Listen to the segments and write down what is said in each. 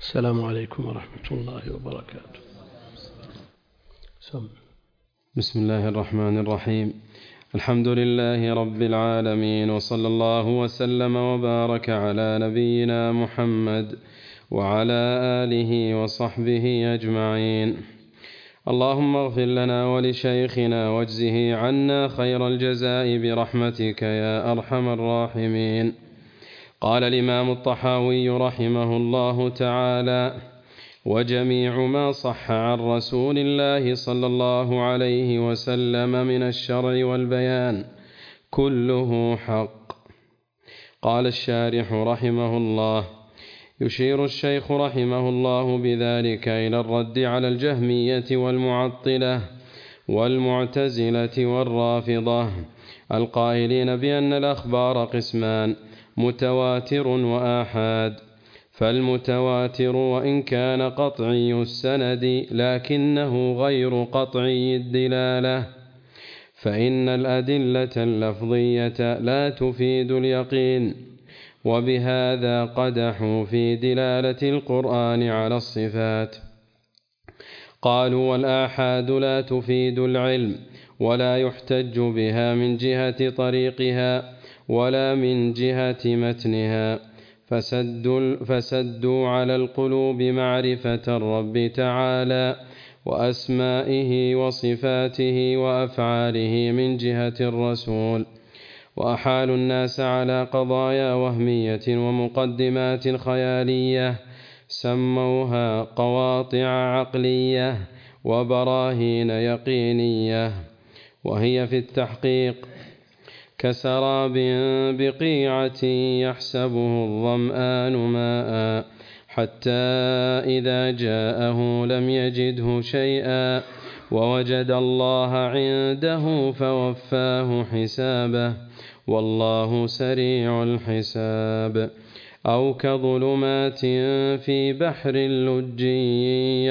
السلام عليكم ورحمة الله وبركاته. بسم الله الرحمن الرحيم. الحمد لله رب العالمين، وصلى الله وسلم وبارك على نبينا محمد وعلى آله وصحبه أجمعين. اللهم اغفر لنا ولشيخنا واجزه عنا خير الجزاء برحمتك يا أرحم الراحمين. قال الإمام الطحاوي رحمه الله تعالى: وجميع ما صح عن رسول الله صلى الله عليه وسلم من الشرع والبيان كله حق. قال الشارح رحمه الله: يشير الشيخ رحمه الله بذلك إلى الرد على الجهمية والمعطلة والمعتزلة والرافضة القائلين بأن الأخبار قسمان: متواتر وآحاد. فالمتواتر وإن كان قطعي السند لكنه غير قطعي الدلالة، فإن الأدلة اللفظية لا تفيد اليقين، وبهذا قدحوا في دلالة القرآن على الصفات. قالوا: والآحاد لا تفيد العلم، ولا يحتج بها من جهة طريقها ولا من جهة متنها، فسدوا على القلوب معرفة الرب تعالى وأسمائه وصفاته وأفعاله من جهة الرسول، وأحالوا الناس على قضايا وهمية ومقدمات خيالية سموها قواطع عقلية وبراهين يقينية، وهي في التحقيق كسراب بقيعة يحسبه الظمآن ماء حتى إذا جاءه لم يجده شيئا ووجد الله عنده فوفاه حسابه والله سريع الحساب. أو كظلمات في بحر لجي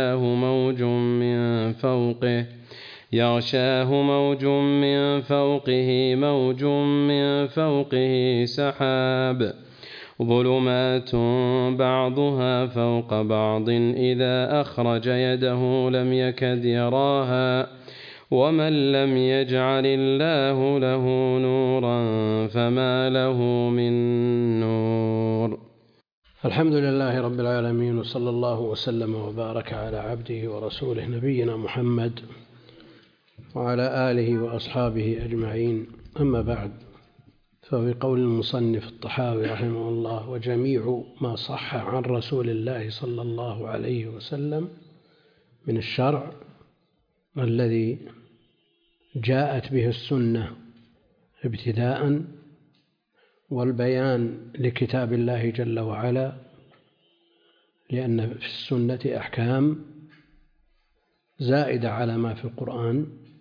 يغشاه موج من فوقه موج من فوقه سحاب، ظلمات بعضها فوق بعض إذا أخرج يده لم يكد يراها، ومن لم يجعل الله له نورا فما له من نور. الحمد لله رب العالمين، وصلى الله وسلم وبارك على عبده ورسوله نبينا محمد وعلى آله وأصحابه أجمعين. أما بعد، ففي قول المصنف الطحاوي رحمه الله: وجميع ما صح عن رسول الله صلى الله عليه وسلم من الشرع الذي جاءت به السنة ابتداء، والبيان لكتاب الله جل وعلا، لأن في السنة أحكام زائدة على ما في القرآن،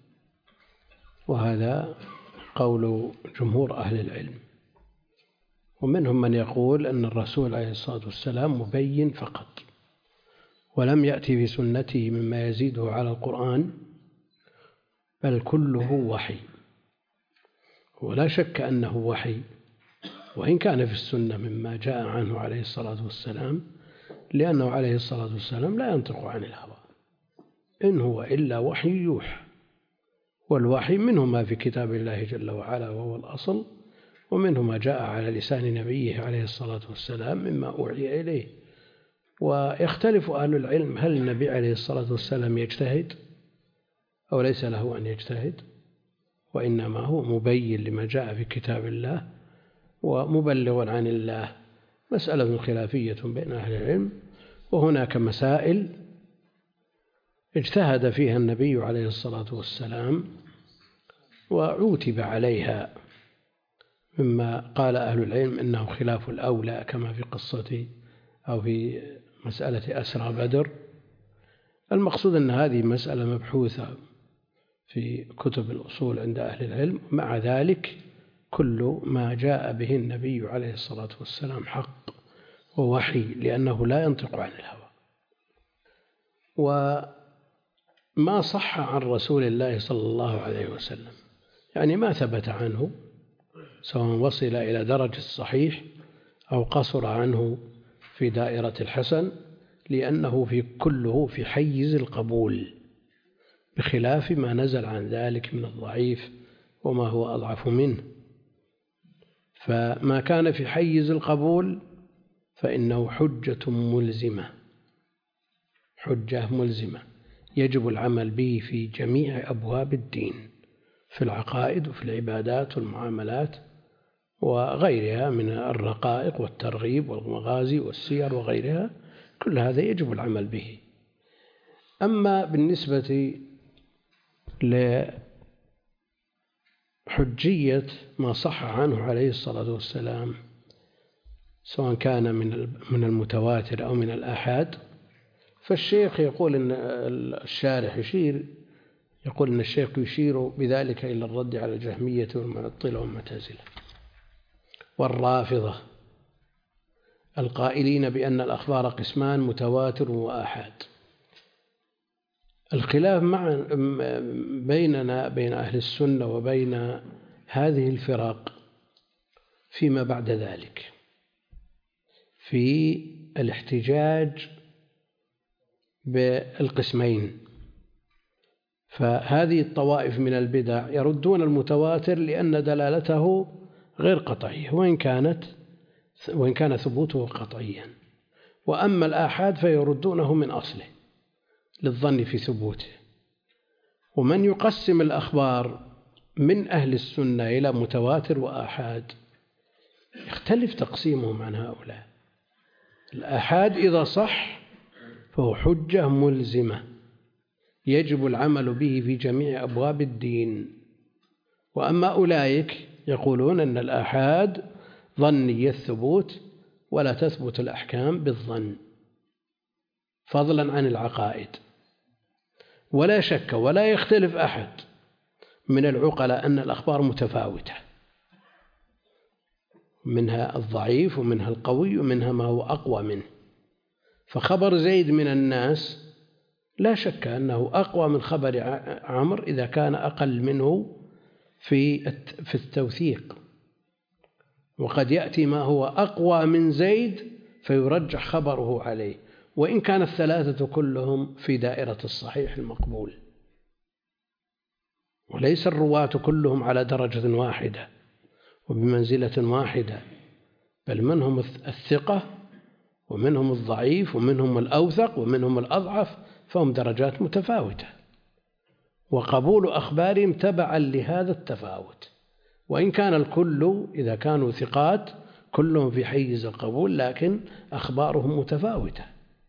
وهذا قول جمهور أهل العلم. ومنهم من يقول أن الرسول عليه الصلاة والسلام مبين فقط، ولم يأتي في سنته مما يزيده على القرآن، بل كله وحي. ولا شك أنه وحي، وإن كان في السنة مما جاء عنه عليه الصلاة والسلام، لأنه عليه الصلاة والسلام لا ينطق عن الهوى، إن هو إلا وحي يوحى، والوحي منه ما في كتاب الله جل وعلا وهو الأصل، ومنه ما جاء على لسان نبيه عليه الصلاة والسلام مما أوحي إليه. ويختلف أهل العلم: هل النبي عليه الصلاة والسلام يجتهد أو ليس له أن يجتهد؟ وإنما هو مبين لما جاء في كتاب الله ومبلغ عن الله. مسألة خلافية بين أهل العلم، وهناك مسائل اجتهد فيها النبي عليه الصلاة والسلام وعوتب عليها، مما قال أهل العلم إنه خلاف الأولى، كما في قصة أو في مسألة أسرى بدر. المقصود أن هذه مسألة مبحوثة في كتب الأصول عند أهل العلم. مع ذلك كل ما جاء به النبي عليه الصلاة والسلام حق ووحي، لأنه لا ينطق عن الهوى. وما صح عن رسول الله صلى الله عليه وسلم، يعني ما ثبت عنه، سواء وصل إلى درجة الصحيح أو قصر عنه في دائرة الحسن، لأنه كله في حيز القبول، بخلاف ما نزل عن ذلك من الضعيف وما هو أضعف منه. فما كان في حيز القبول فإنه حجة ملزمة، حجة ملزمة يجب العمل به في جميع أبواب الدين، في العقائد وفي العبادات والمعاملات وغيرها من الرقائق والترغيب والمغازي والسير وغيرها، كل هذا يجب العمل به. أما بالنسبة لحجية ما صح عنه عليه الصلاة والسلام سواء كان من المتواتر أو من الآحاد، فالشيخ يقول إن الشارح يقول إن الشيخ يشير بذلك إلى الرد على الجهمية والمعطلة والمعتزلة والرافضة القائلين بأن الأخبار قسمان: متواتر وآحاد. الخلاف بيننا بين أهل السنة وبين هذه الفرق فيما بعد ذلك في الاحتجاج بالقسمين. فهذه الطوائف من البدع يردون المتواتر لأن دلالته غير قطعية وإن كان ثبوته قطعيا، وأما الآحاد فيردونه من أصله للظن في ثبوته. ومن يقسم الأخبار من أهل السنة إلى متواتر وآحاد يختلف تقسيمهم عن هؤلاء. الآحاد إذا صح فهو حجة ملزمة يجب العمل به في جميع أبواب الدين. وأما أولئك يقولون أن الآحاد ظني الثبوت ولا تثبت الأحكام بالظن فضلا عن العقائد. ولا شك ولا يختلف أحد من العقلاء أن الأخبار متفاوتة، منها الضعيف ومنها القوي ومنها ما هو أقوى منه. فخبر زيد من الناس لا شك أنه أقوى من خبر عمرو إذا كان أقل منه في التوثيق، وقد يأتي ما هو أقوى من زيد فيرجح خبره عليه، وإن كان الثلاثة كلهم في دائرة الصحيح المقبول. وليس الرواة كلهم على درجة واحدة وبمنزلة واحدة، بل منهم الثقة ومنهم الضعيف ومنهم الأوثق ومنهم الأضعف، فهم درجات متفاوتة، وقبول أخبارهم تبعا لهذا التفاوت. وإن كان الكل إذا كانوا ثقات كلهم في حيز القبول لكن أخبارهم متفاوتة.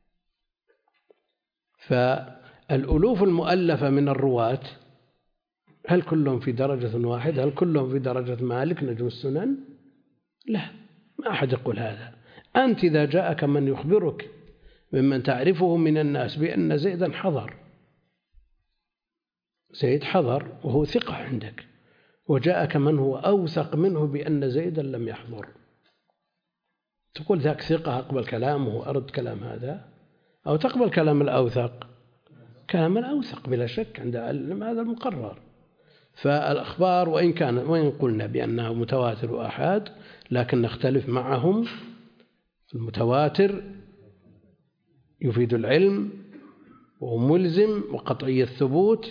فالألوف المؤلفة من الرواة هل كلهم في درجة واحدة؟ هل كلهم في درجة مالك نجم السنن؟ لا، ما أحد يقول هذا. أنت إذا جاءك من يخبرك ممن تعرفه من الناس بأن زيدا حضر، زيد حضر وهو ثقة عندك، وجاءك من هو أوثق منه بأن زيدا لم يحضر، تقول ذاك ثقة أقبل كلامه وأرد كلام هذا، أو تقبل كلام الأوثق؟ كلام الأوثق بلا شك عند العلم هذا المقرر. فالأخبار وإن قلنا بأنها متواتر وآحاد لكن نختلف معهم. المتواتر يفيد العلم وهو ملزم وقطعي الثبوت.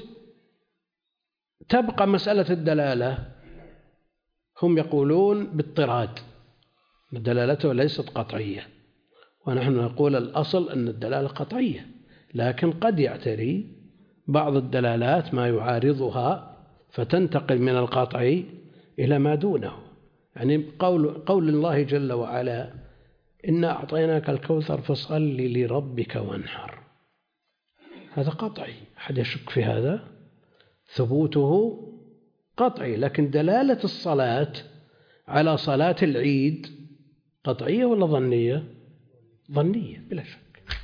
تبقى مسألة الدلالة، هم يقولون باضطراد، دلالته ليست قطعية، ونحن نقول الأصل أن الدلالة قطعية، لكن قد يعتري بعض الدلالات ما يعارضها فتنتقل من القطع إلى ما دونه. يعني قول الله جل وعلا: إنا أعطيناك الكوثر فصل لربك وانحر، هذا قطعي، أحد يشك في هذا؟ ثبوته قطعي، لكن دلالة الصلاة على صلاة العيد قطعية ولا ظنية؟ ظنية بلا شك.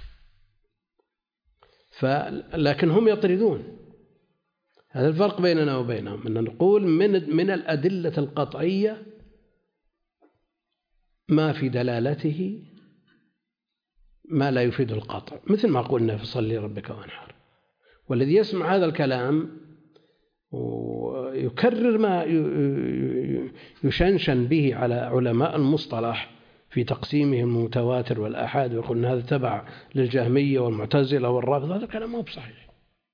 لكن هم يطردون. هذا الفرق بيننا وبينهم، أن نقول من الأدلة القطعية ما في دلالته ما لا يفيد القطع، مثل ما قلنا فصل لربك وانحر. والذي يسمع هذا الكلام ويكرر ما يشنشن به على علماء المصطلح في تقسيمهم المتواتر والآحاد ويقول أن هذا تبع للجهمية والمعتزلة والرافضة، هذا كلام مو بصحيح،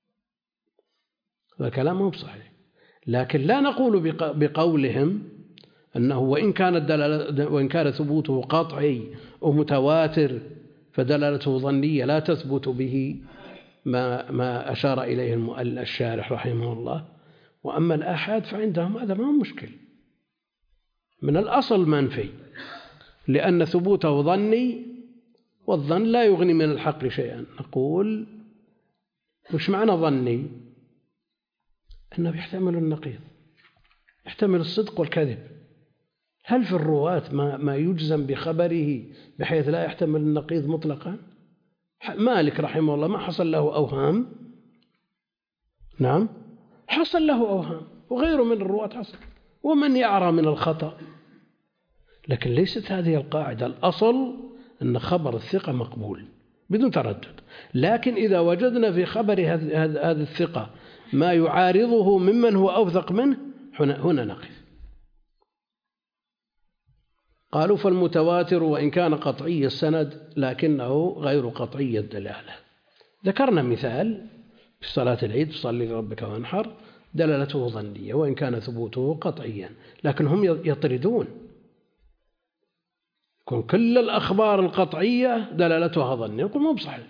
هذا كلام مو بصحيح. لكن لا نقول بقولهم أنه وإن كان ثبوته قطعي ومتواتر فدلالته ظنية لا تثبت به ما أشار إليه الشارح رحمه الله. وأما الآحاد فعندهم هذا ما هو مشكل، من الأصل منفي، لأن ثبوته ظني، والظن لا يغني من الحق شيئا. نقول وش معنى ظني؟ أنه يحتمل النقيض، يحتمل الصدق والكذب. هل في الرواة ما يجزم بخبره بحيث لا يحتمل النقيض مطلقا؟ مالك رحمه الله ما حصل له أوهام؟ نعم حصل له أوهام، وغيره من الرواة حصل، ومن يعرى من الخطأ. لكن ليست هذه القاعدة. الأصل أن خبر الثقة مقبول بدون تردد، لكن إذا وجدنا في خبر هذا الثقة ما يعارضه ممن هو أوثق منه هنا نقف. قالوا فالمتواتر وإن كان قطعي السند لكنه غير قطعي الدلالة. ذكرنا مثال في صلاة العيد صلي لربك وانحر دلالته ظنية وإن كان ثبوته قطعيا، لكن هم يطردون كل الأخبار القطعية دلالتها ظنية، يقول مو بصحيح،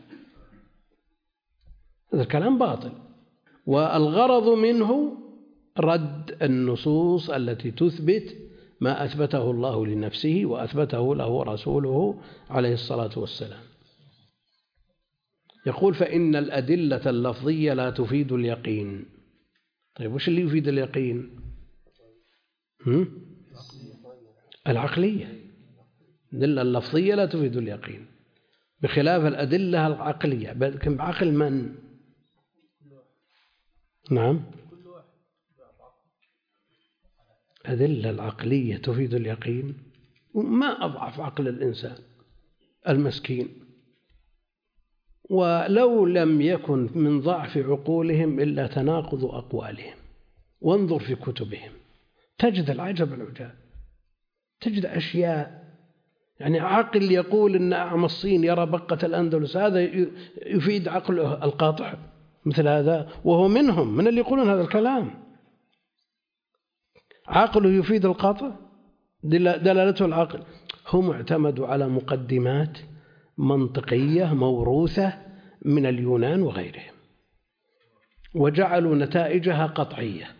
هذا الكلام باطل. والغرض منه رد النصوص التي تثبت ما أثبته الله لنفسه وأثبته له رسوله عليه الصلاة والسلام. يقول فإن الأدلة اللفظية لا تفيد اليقين. طيب وش اللي يفيد اليقين؟ العقلية. الأدلة اللفظية لا تفيد اليقين بخلاف الأدلة العقلية. لكن بعقل من؟ نعم أدلة العقلية تفيد اليقين، ما أضعف عقل الإنسان المسكين. ولو لم يكن من ضعف عقولهم إلا تناقض أقوالهم، وانظر في كتبهم تجد العجب العجاب، تجد أشياء يعني عقل يقول إن أعمى الصين يرى بقة الأندلس، هذا يفيد عقله القاطع مثل هذا، وهو منهم من اللي يقولون هذا الكلام. عقله يفيد القاطع، دلالته العقل. هم اعتمدوا على مقدمات منطقية موروثة من اليونان وغيرهم وجعلوا نتائجها قطعية.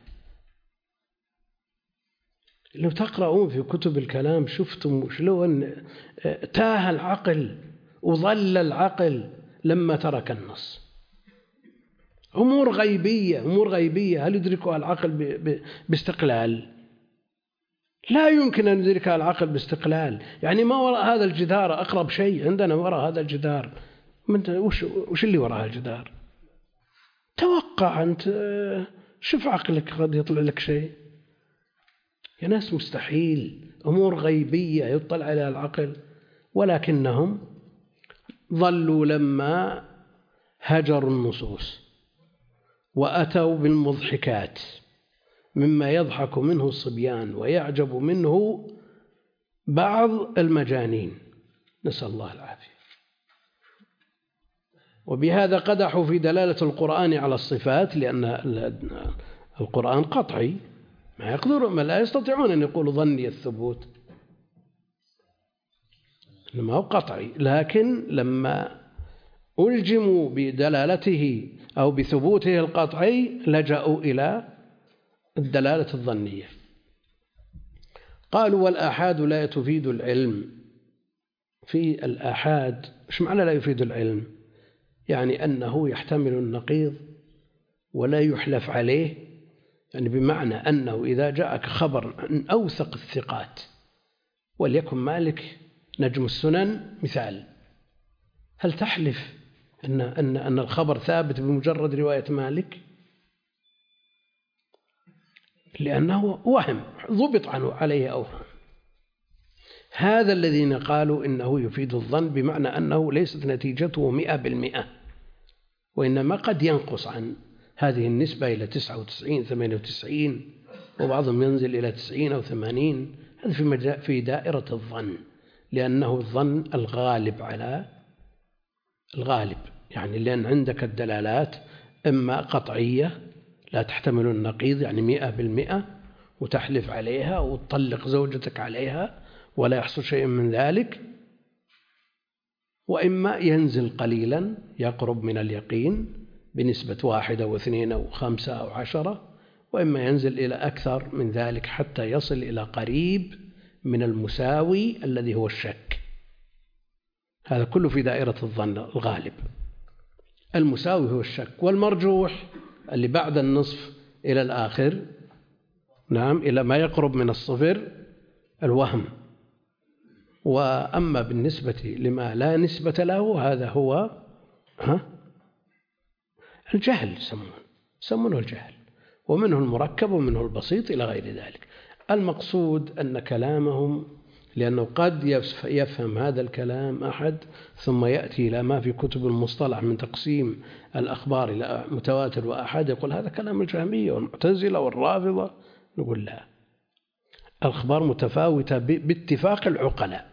لو تقرؤون في كتب الكلام شفتم شلون تاه العقل وظل العقل لما ترك النص. أمور غيبية هل يدركها العقل باستقلال؟ لا يمكن أن يدركها العقل باستقلال. يعني ما وراء هذا الجدار أقرب شيء عندنا وراء هذا الجدار، وش اللي وراء الجدار؟ توقع أنت، شوف عقلك قد يطلع لك شيء. يا ناس مستحيل، أمور غيبية يطلع عليها العقل. ولكنهم ظلوا لما هجروا النصوص وأتوا بالمضحكات مما يضحك منه الصبيان ويعجب منه بعض المجانين، نسأل الله العافية. وبهذا قدحوا في دلالة القرآن على الصفات، لأن القرآن قطعي، ما لا يستطيعون أن يقولوا ظني الثبوت، ما هو قطعي. لكن لما ألجموا بدلالته أو بثبوته القطعي لجأوا إلى الدلالة الظنية. قالوا والآحاد لا تفيد العلم. في الآحاد إيش معنى لا يفيد العلم؟ يعني أنه يحتمل النقيض ولا يحلف عليه، يعني بمعنى أنه إذا جاءك خبر عن أوثق الثقات وليكن مالك نجم السنن مثال، هل تحلف أن الخبر ثابت بمجرد رواية مالك؟ لأنه وهم ضبط عنه عليه أوهم. هذا الذين قالوا إنه يفيد الظن بمعنى أنه ليست نتيجته 100%، وإنما قد ينقص عن هذه النسبة إلى 99 98، وبعضهم ينزل إلى 90 أو 80. هذا في دائرة الظن، لأنه الظن الغالب على الغالب، يعني لأن عندك الدلالات إما قطعية لا تحتمل النقيض، يعني 100%، وتحلف عليها وتطلق زوجتك عليها ولا يحصل شيء من ذلك، وإما ينزل قليلا يقرب من اليقين بنسبة 1 أو 2 أو 5 أو 10، وإما ينزل إلى أكثر من ذلك حتى يصل إلى قريب من المساوي الذي هو الشك. هذا كله في دائرة الظن الغالب. المساوي هو الشك، والمرجوح اللي بعد النصف إلى الآخر، نعم، إلى ما يقرب من الصفر، الوهم. وأما بالنسبة لما لا نسبة له هذا هو الجهل، يسمونه الجهل، ومنه المركب ومنه البسيط إلى غير ذلك. المقصود أن كلامهم، لأنه قد يفهم هذا الكلام أحد ثم يأتي إلى ما في كتب المصطلح من تقسيم الأخبار إلى متواتر وآحاد، يقول هذا كلام الجهمية والمعتزلة والرافضة. نقول لا، الأخبار متفاوتة باتفاق العقلاء.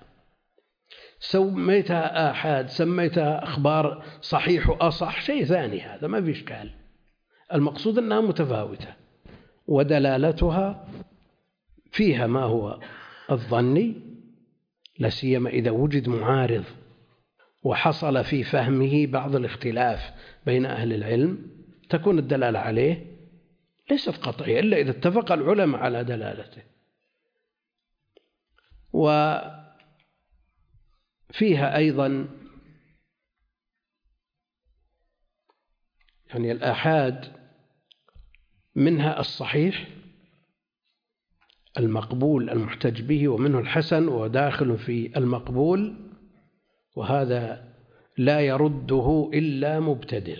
سميتها آحاد، سميتها أخبار صحيح وأصح، شيء ثاني، هذا ما في إشكال. المقصود أنها متفاوتة ودلالتها فيها ما هو الظني، لا سيما إذا وجد معارض وحصل في فهمه بعض الاختلاف بين أهل العلم، تكون الدلالة عليه ليست قطعية إلا إذا اتفق العلماء على دلالته. وفيها أيضا يعني الآحاد منها الصحيح المقبول المحتج به، ومنه الحسن وداخل في المقبول، وهذا لا يرده إلا مبتدع،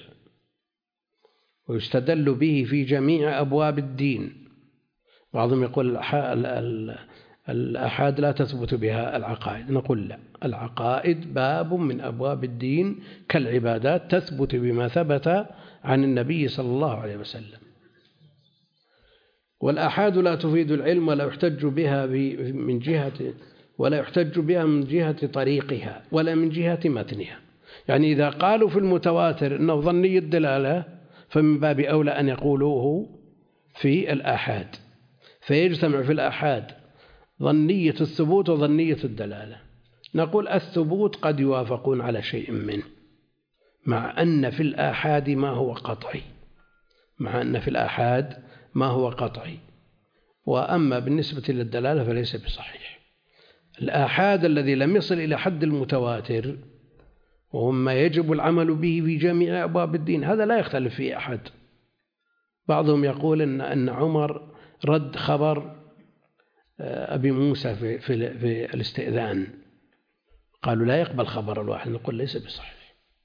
ويستدل به في جميع أبواب الدين. بعضهم يقول الآحاد لا تثبت بها العقائد، نقول لا، العقائد باب من أبواب الدين كالعبادات، تثبت بما ثبت عن النبي صلى الله عليه وسلم. والآحاد لا تفيد العلم ولا يحتج بها من جهة طريقها ولا من جهة متنها. يعني إذا قالوا في المتواتر أنه ظني الدلالة، فمن باب أولى أن يقولوه في الآحاد، فيجتمع في الآحاد ظنية الثبوت وظنية الدلالة. نقول الثبوت قد يوافقون على شيء منه، مع أن في الآحاد ما هو قطعي، وأما بالنسبة للدلالة فليس بصحيح. الآحاد الذي لم يصل إلى حد المتواتر وهو ما يجب العمل به في جميع أبواب الدين، هذا لا يختلف فيه أحد. بعضهم يقول أن عمر رد خبر أبي موسى في الاستئذان، قالوا لا يقبل خبر الواحد، نقول ليس بصحيح،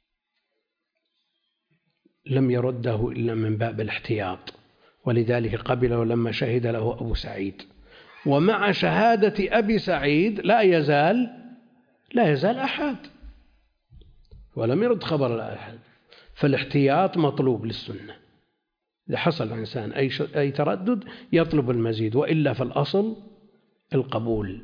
لم يرده إلا من باب الاحتياط، ولذلك قبله لما شهد له أبو سعيد. ومع شهادة أبي سعيد لا يزال أحد، ولم يرد خبر الأحد. فالاحتياط مطلوب للسنة، إذا حصل الإنسان أي تردد يطلب المزيد، وإلا فالأصل القبول.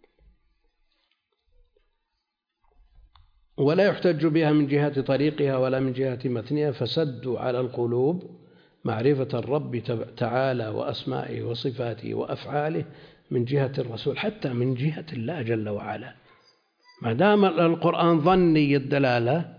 ولا يحتج بها من جهة طريقها ولا من جهة متنها، فسدوا على القلوب معرفة الرب تعالى وأسمائه وصفاته وأفعاله من جهة الرسول، حتى من جهة الله جل وعلا. ما دام القرآن ظني الدلالة،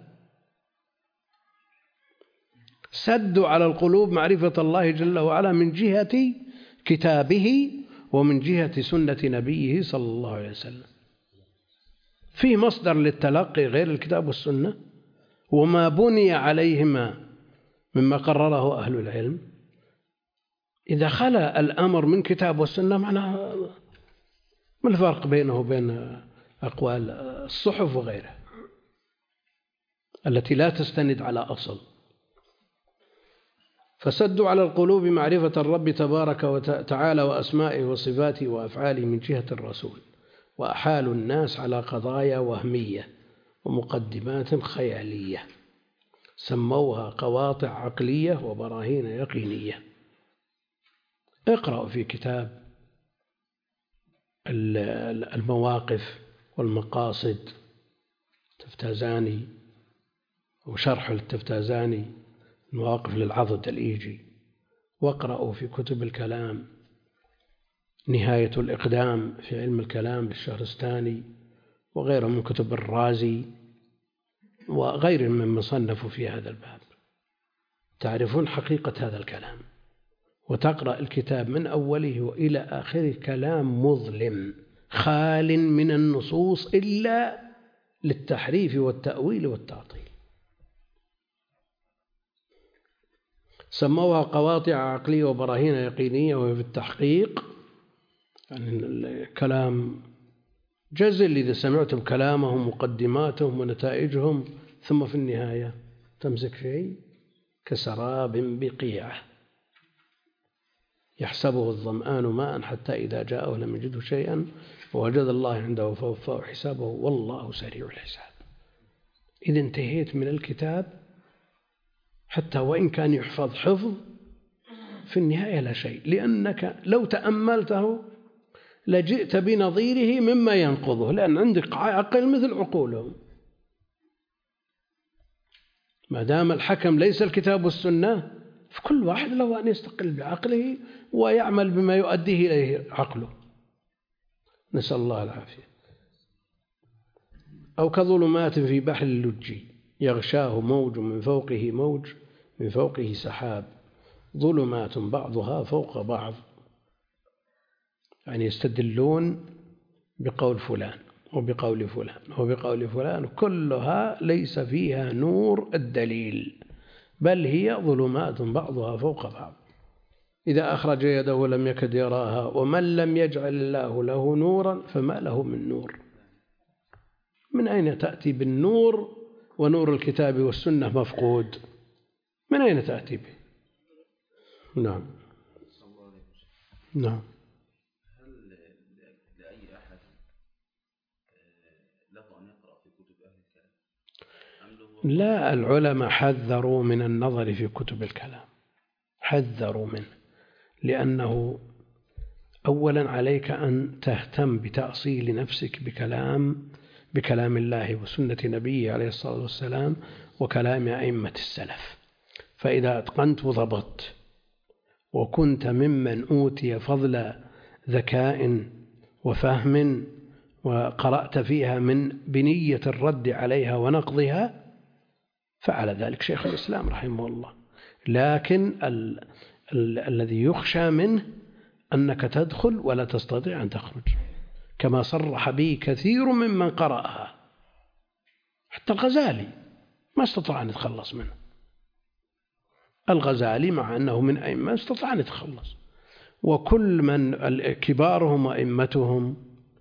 سدوا على القلوب معرفة الله جل وعلا من جهة كتابه ومن جهة سنة نبيه صلى الله عليه وسلم. في مصدر للتلقي غير الكتاب والسنة، وما بني عليهما مما قرره أهل العلم. إذا خلا الأمر من كتاب والسنة، معناه ما الفرق بينه وبين أقوال الصحف وغيرها التي لا تستند على أصل؟ فسدوا على القلوب معرفة الرب تبارك وتعالى وأسمائه وصفاته وأفعاله من جهة الرسول، وأحالوا الناس على قضايا وهمية ومقدمات خيالية سموها قواطع عقلية وبراهين يقينية. اقرأوا في كتاب المواقف والمقاصد التفتازاني، وشرح للتفتازاني المواقف للعضد الإيجي. واقرأوا في كتب الكلام نهاية الإقدام في علم الكلام للشهرستاني، وغيره من كتب الرازي وغير من مصنفوا في هذا الباب، تعرفون حقيقة هذا الكلام. وتقرأ الكتاب من أوله وإلى آخره كلام مظلم خال من النصوص إلا للتحريف والتأويل والتعطيل. سموها قواطع عقلية وبراهين يقينية، وهي في التحقيق يعني الكلام جزل. إذا سمعتم كلامهم مقدماتهم ونتائجهم ثم في النهاية تمسك شيء كسراب بقيعة يحسبه الظمآن ماء حتى إذا جاءه لم يجده شيئا ووجد الله عنده فوفاه حسابه والله سريع الحساب. إذا انتهيت من الكتاب حتى وإن كان يحفظ حفظ في النهاية لا شيء، لأنك لو تأملته لجئت بنظيره مما ينقضه، لأن عندك عقل مثل عقولهم. ما دام الحكم ليس الكتاب والسنة فكل واحد له أن يستقل بعقله ويعمل بما يؤديه إليه عقله، نسأل الله العافية. أو كظلمات في بحر اللجي يغشاه موج من فوقه موج من فوقه سحاب ظلمات بعضها فوق بعض، يعني يستدلون بقول فلان وبقول فلان وبقول فلان، كلها ليس فيها نور الدليل، بل هي ظلمات بعضها فوق بعض. إذا أخرج يده لم يكد يراها، ومن لم يجعل الله له نورا فما له من نور. من أين تأتي بالنور ونور الكتاب والسنة مفقود؟ من أين تأتي به؟ نعم نعم. هل لأي أحد له أن يقرأ في كتب أهل الكلام؟ لا، العلماء حذروا من النظر في كتب الكلام، حذروا منه، لأنه أولا عليك أن تهتم بتأصيل نفسك بكلام الله وسنة نبيه عليه الصلاة والسلام وكلام أئمة السلف. فإذا أتقنت وضبطت وكنت ممن أوتي فضل ذكاء وفهم وقرأت فيها من بنية الرد عليها ونقضها، فعل ذلك شيخ الإسلام رحمه الله. لكن الذي يخشى منه أنك تدخل ولا تستطيع أن تخرج، كما صرح به كثير ممن قرأها. حتى الغزالي ما استطاع أن يتخلص منه. الغزالي مع أنه من أئمة استطاع أن يتخلص، وكل من كبارهم وأئمتهم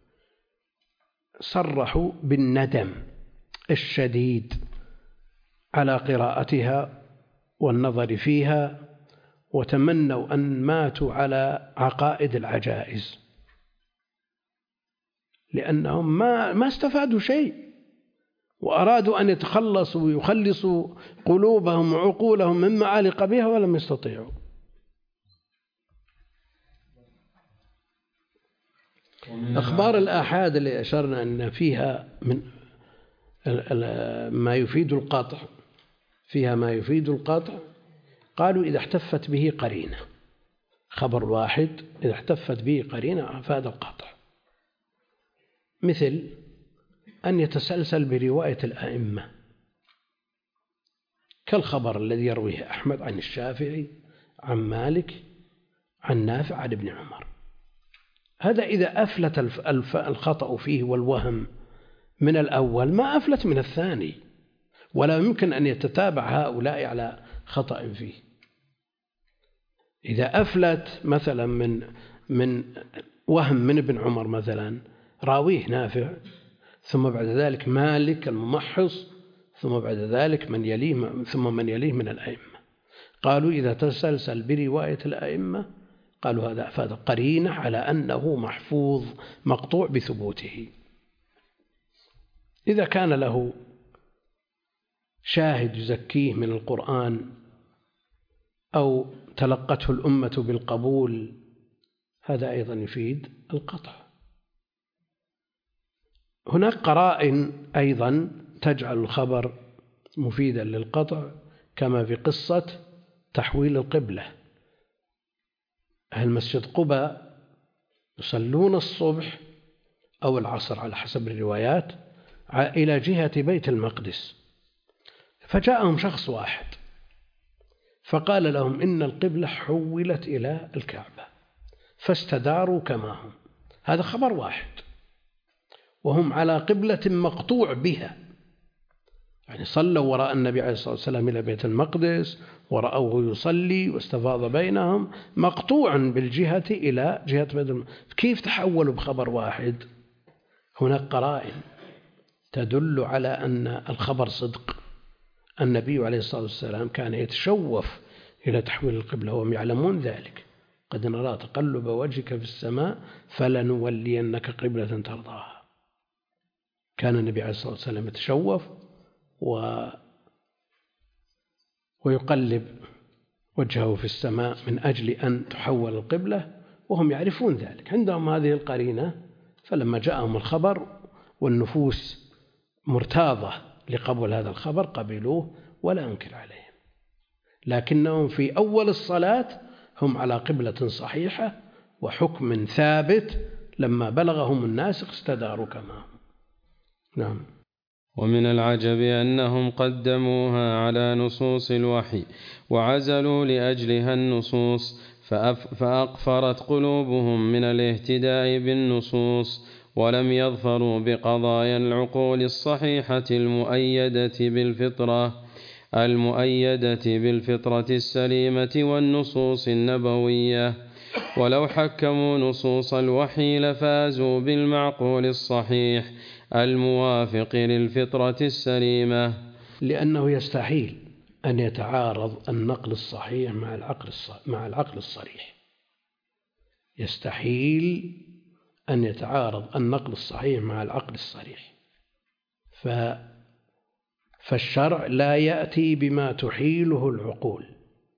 صرحوا بالندم الشديد على قراءتها والنظر فيها، وتمنوا أن ماتوا على عقائد العجائز، لأنهم ما استفادوا شيء، وأرادوا أن يتخلصوا ويخلصوا قلوبهم وعقولهم مما علق بها ولم يستطيعوا. أخبار الآحاد اللي أشرنا أن فيها من ما يفيد القطع، فيها ما يفيد القطع، قالوا إذا احتفت به قرينة، خبر واحد إذا احتفت به قرينة أفاد القطع، مثل أن يتسلسل برواية الأئمة كالخبر الذي يرويه أحمد عن الشافعي عن مالك عن نافع عن ابن عمر. هذا إذا أفلت الخطأ فيه والوهم من الأول ما أفلت من الثاني، ولا يمكن أن يتتابع هؤلاء على خطأ فيه. إذا أفلت مثلا من وهم من ابن عمر مثلا راويه نافع، ثم بعد ذلك مالك الممحص، ثم بعد ذلك من يليه، ثم من يليه من الأئمة، قالوا إذا تسلسل برواية الأئمة قالوا هذا أفاد قرينة على أنه محفوظ مقطوع بثبوته. إذا كان له شاهد يزكيه من القرآن أو تلقته الأمة بالقبول هذا أيضا يفيد القطع. هناك قرائن أيضا تجعل الخبر مفيدا للقطع، كما في قصة تحويل القبلة. أهل مسجد قباء يصلون الصبح أو العصر على حسب الروايات إلى جهة بيت المقدس، فجاءهم شخص واحد فقال لهم إن القبلة حولت إلى الكعبة، فاستداروا كما هم. هذا خبر واحد، وهم على قبلة مقطوع بها، يعني صلوا وراء النبي عليه الصلاة والسلام إلى بيت المقدس ورأوه يصلي واستفاض بينهم، مقطوعا بالجهة إلى جهة بيت المقدس. كيف تحولوا بخبر واحد؟ هناك قرائن تدل على أن الخبر صدق. النبي عليه الصلاة والسلام كان يتشوف إلى تحويل القبلة وهم يعلمون ذلك. قد نرى تقلب وجهك في السماء فلنولينك قبلة ترضاها. كان النبي عليه الصلاة والسلام يتشوف ويقلب وجهه في السماء من أجل أن تحول القبلة، وهم يعرفون ذلك، عندهم هذه القرينة. فلما جاءهم الخبر والنفوس مرتاضة لقبول هذا الخبر قبلوه ولا أنكر عليهم، لكنهم في أول الصلاة هم على قبلة صحيحة وحكم ثابت، لما بلغهم الناسخ استداروا كما هم. نعم. ومن العجب أنهم قدموها على نصوص الوحي وعزلوا لأجلها النصوص، فأقفرت قلوبهم من الاهتداء بالنصوص، ولم يظفروا بقضايا العقول الصحيحة المؤيدة بالفطرة السليمة والنصوص النبوية. ولو حكموا نصوص الوحي لفازوا بالمعقول الصحيح الموافق للفطرة السليمة، لأنه يستحيل أن يتعارض النقل الصحيح مع العقل الصريح. يستحيل أن يتعارض النقل الصحيح مع العقل الصريح. فالشرع لا يأتي بما تحيله العقول،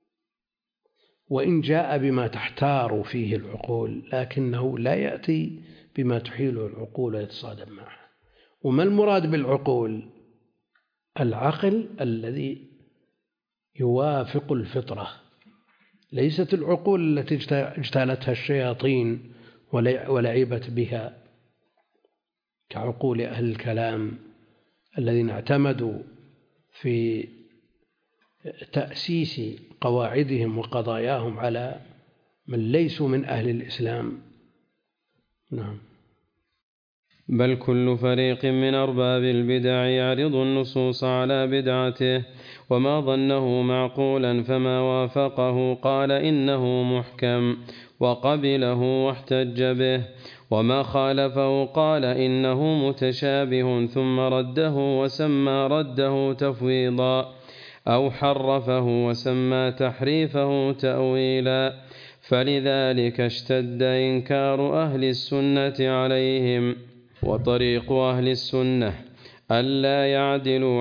وإن جاء بما تحتار فيه العقول، لكنه لا يأتي بما تحيله العقول ويتصادم معه. وما المراد بالعقول؟ العقل الذي يوافق الفطرة، ليست العقول التي اجتالتها الشياطين ولعبت بها، كعقول أهل الكلام الذين اعتمدوا في تأسيس قواعدهم وقضاياهم على من ليسوا من أهل الإسلام. نعم. بل كل فريق من أرباب البدع يعرض النصوص على بدعته، وما ظنه معقولا فما وافقه قال إنه محكم وقبله واحتج به، وما خالفه قال إنه متشابه ثم رده وسمى رده تفويضا، أو حرفه وسمى تحريفه تأويلا. فلذلك اشتد إنكار أهل السنة عليهم. وطريق أهل السنة ألا يعدلوا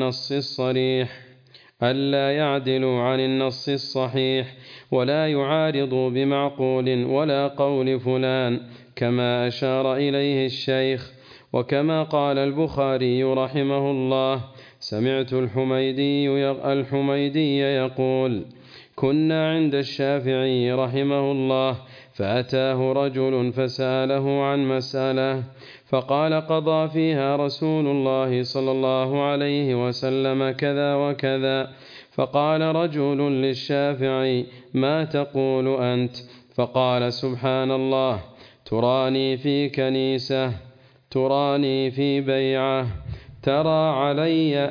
عن النص الصحيح، ولا يعارضوا بمعقول ولا قول فلان، كما أشار إليه الشيخ. وكما قال البخاري رحمه الله: سمعت الحميدي يقول: كنا عند الشافعي رحمه الله، فأتاه رجل فسأله عن مسألة، فقال: قضى فيها رسول الله صلى الله عليه وسلم كذا وكذا. فقال رجل للشافعي: ما تقول أنت؟ فقال: سبحان الله، تراني في كنيسة، تراني في بيعة، ترى علي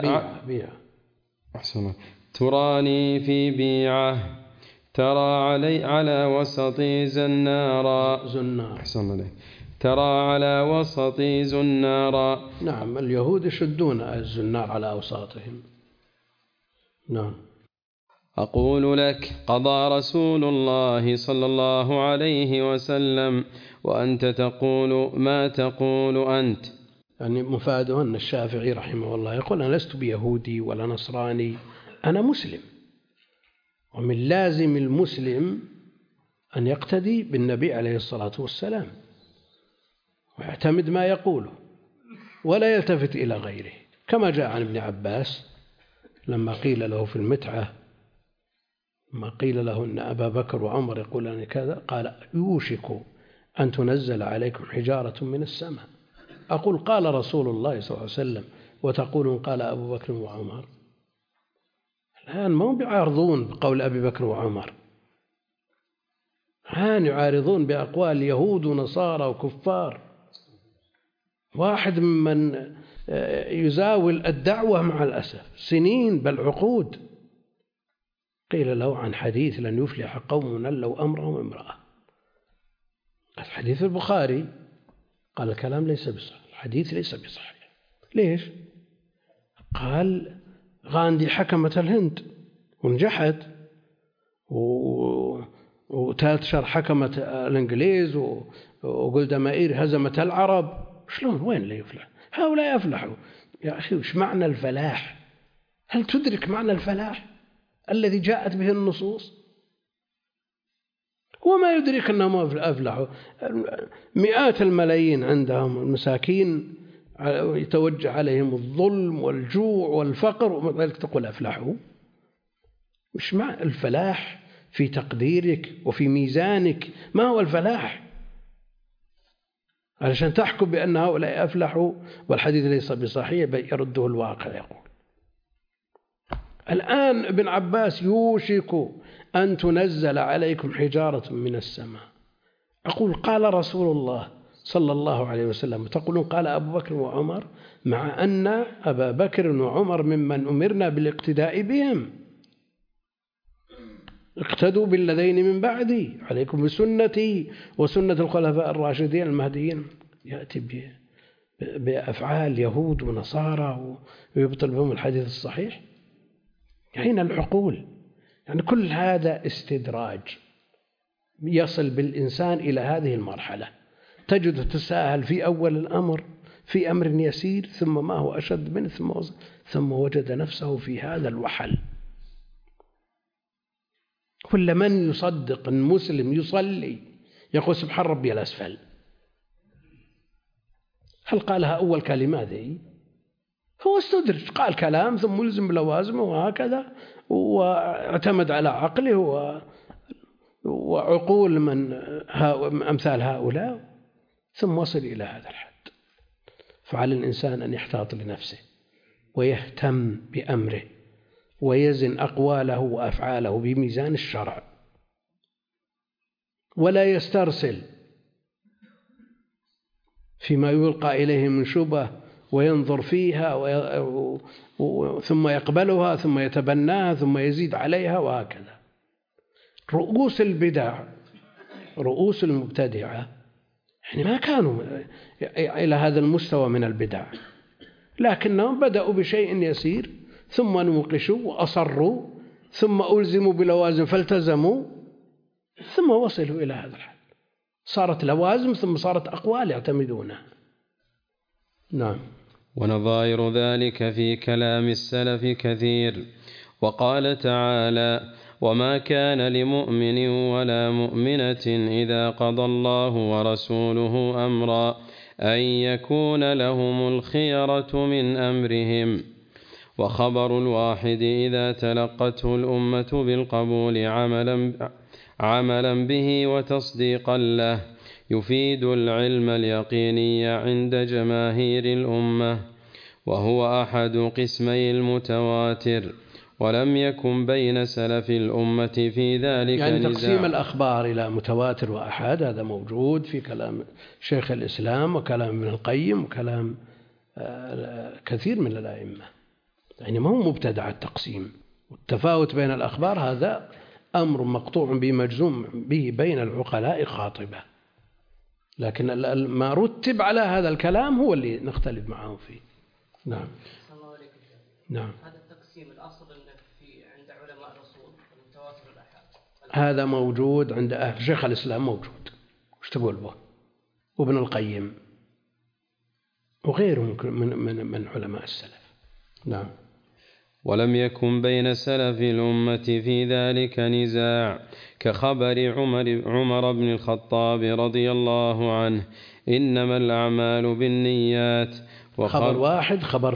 تراني في بيعة، ترى على وسطي زنارا. ترى على وسطي زنارا. نعم، اليهود يشدون الزنار على أوساطهم. نعم. أقول لك: قضى رسول الله صلى الله عليه وسلم، وأنت تقول ما تقول أنت. يعني مفاده أن الشافعي رحمه الله يقول: أنا لست بيهودي ولا نصراني، أنا مسلم، ومن لازم المسلم أن يقتدي بالنبي عليه الصلاة والسلام ويعتمد ما يقوله. ولا يلتفت إلى غيره، كما جاء عن ابن عباس لما قيل له في المتعة، ما قيل له أن أبا بكر وعمر يقولان كذا، قال يوشك أن تنزل عليكم حجارة من السماء، أقول قال رسول الله صلى الله عليه وسلم وتقولون قال أبو بكر وعمر. الآن ما هم بيعارضون بقول أبي بكر وعمر، الآن يعارضون بأقوال يهود ونصارى وكفار. واحد ممن يزاول الدعوة مع الأسف سنين بل عقود، قيل له عن حديث لن يفلح قوم لو أمرهم امرأة، الحديث البخاري، قال الكلام ليس بصحيح، الحديث ليس بصحيح. ليش؟ قال غاندي حكمت الهند ونجحت، وتاتشر حكمت الإنجليز، وجولدا مائير هزمت العرب. شلون؟ وين اللي يفلح؟ هؤلاء يفلحوا. يا أخي وش معنى الفلاح؟ هل تدرك معنى الفلاح الذي جاءت به النصوص؟ وما يدرك أنهم أفلحوا. مئات الملايين عندهم المساكين يتوجه عليهم الظلم والجوع والفقر، ومع ذلك تقول أفلحوا. مش معنى الفلاح في تقديرك وفي ميزانك؟ ما هو الفلاح علشان تحكم بأن هؤلاء أفلحوا والحديث ليس بصحيح؟ يرده الواقع. يقول الآن ابن عباس يوشك أن تنزل عليكم حجارة من السماء، أقول قال رسول الله صلى الله عليه وسلم، تقولون قال أبو بكر وعمر، مع أن أبا بكر وعمر ممن أمرنا بالاقتداء بهم. اقتدوا بالذين من بعدي، عليكم بسنتي وسنة الخلفاء الراشدين المهديين. يأتي بأفعال يهود ونصارى ويبطل بهم الحديث الصحيح. أين العقول؟ يعني كل هذا استدراج يصل بالإنسان إلى هذه المرحلة، تجد تساهل في أول الأمر في أمر يسير، ثم ما هو أشد منه، ثم وجد نفسه في هذا الوحل. كل من يصدق المسلم يصلي يقول سبحان ربي الأسفل، هل قالها أول كلمات ذي؟ هو استدرج، قال كلام ثم ملزم بلوازمه وهكذا، واعتمد على عقله وعقول من أمثال هؤلاء، ثم وصل إلى هذا الحد. فعلى الإنسان أن يحتاط لنفسه ويهتم بأمره ويزن أقواله وأفعاله بميزان الشرع، ولا يسترسل فيما يلقى إليه من شبه وينظر فيها ثم يقبلها ثم يتبناها ثم يزيد عليها وهكذا. رؤوس البدع، رؤوس المبتدعة، يعني ما كانوا إلى هذا المستوى من البدع، لكنهم بدأوا بشيء يسير ثم نوقشوا وأصروا ثم ألزموا بلوازم فالتزموا ثم وصلوا إلى هذا الحد، صارت لوازم ثم صارت أقوال يعتمدونها. نعم. ونظائر ذلك في كلام السلف كثير. وقال تعالى: وما كان لمؤمن ولا مؤمنة إذا قضى الله ورسوله أمرا أن يكون لهم الخيرة من أمرهم. وخبر الواحد إذا تلقته الأمة بالقبول عملا به وتصديقا له يفيد العلم اليقيني عند جماهير الأمة، وهو أحد قسمي المتواتر، ولم يكن بين سلف الأمة في ذلك يعني نزاع. تقسيم الأخبار إلى متواتر وأحاد هذا موجود في كلام شيخ الإسلام وكلام ابن القيم وكلام كثير من الأئمة، يعني ما هو مبتدع التقسيم. والتفاوت بين الأخبار هذا أمر مقطوع به مجزوم به بين العقلاء خاطبة، لكن ما رتب على هذا الكلام هو اللي نختلف معهم فيه. نعم. نعم. هذا التقسيم الأصل عند علماء الأصول المتواتر الأحاد، هذا موجود عند شيخ الإسلام، موجود وش تقول به، وابن القيم وغيرهم من علماء السلف. نعم. ولم يكن بين سلف الأمة في ذلك نزاع، كخبر عمر بن الخطاب رضي الله عنه: إنما الأعمال بالنيات خبر واحد، خبر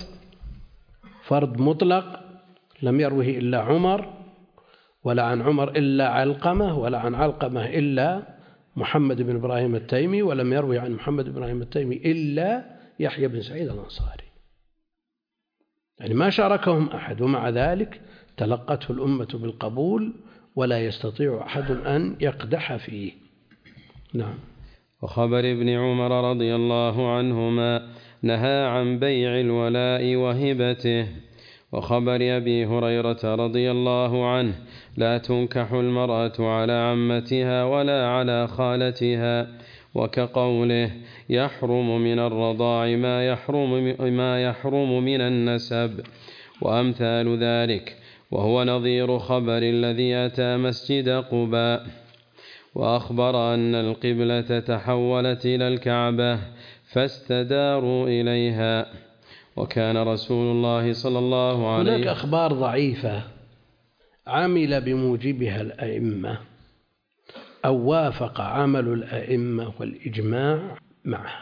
فرد مطلق لم يروه إلا عمر، ولا عن عمر إلا علقمة، ولا عن علقمة إلا محمد بن إبراهيم التيمي، ولم يروي عن محمد بن إبراهيم التيمي إلا يحيى بن سعيد الأنصاري، يعني ما شاركهم أحد، ومع ذلك تلقته الأمة بالقبول ولا يستطيع أحد أن يقدح فيه. نعم. وخبر ابن عمر رضي الله عنهما نهى عن بيع الولاء وهبته. وخبر أبي هريرة رضي الله عنه لا تنكح المرأة على عمتها ولا على خالتها، وكقوله يحرم من الرضاع ما يحرم من النسب، وأمثال ذلك، وهو نظير خبر الذي أتى مسجد قباء وأخبر أن القبلة تحولت إلى الكعبة فاستداروا إليها، وكان رسول الله صلى الله عليه وسلم. هناك أخبار ضعيفة عمل بموجبها الأئمة أو وافق عمل الأئمة والإجماع معها،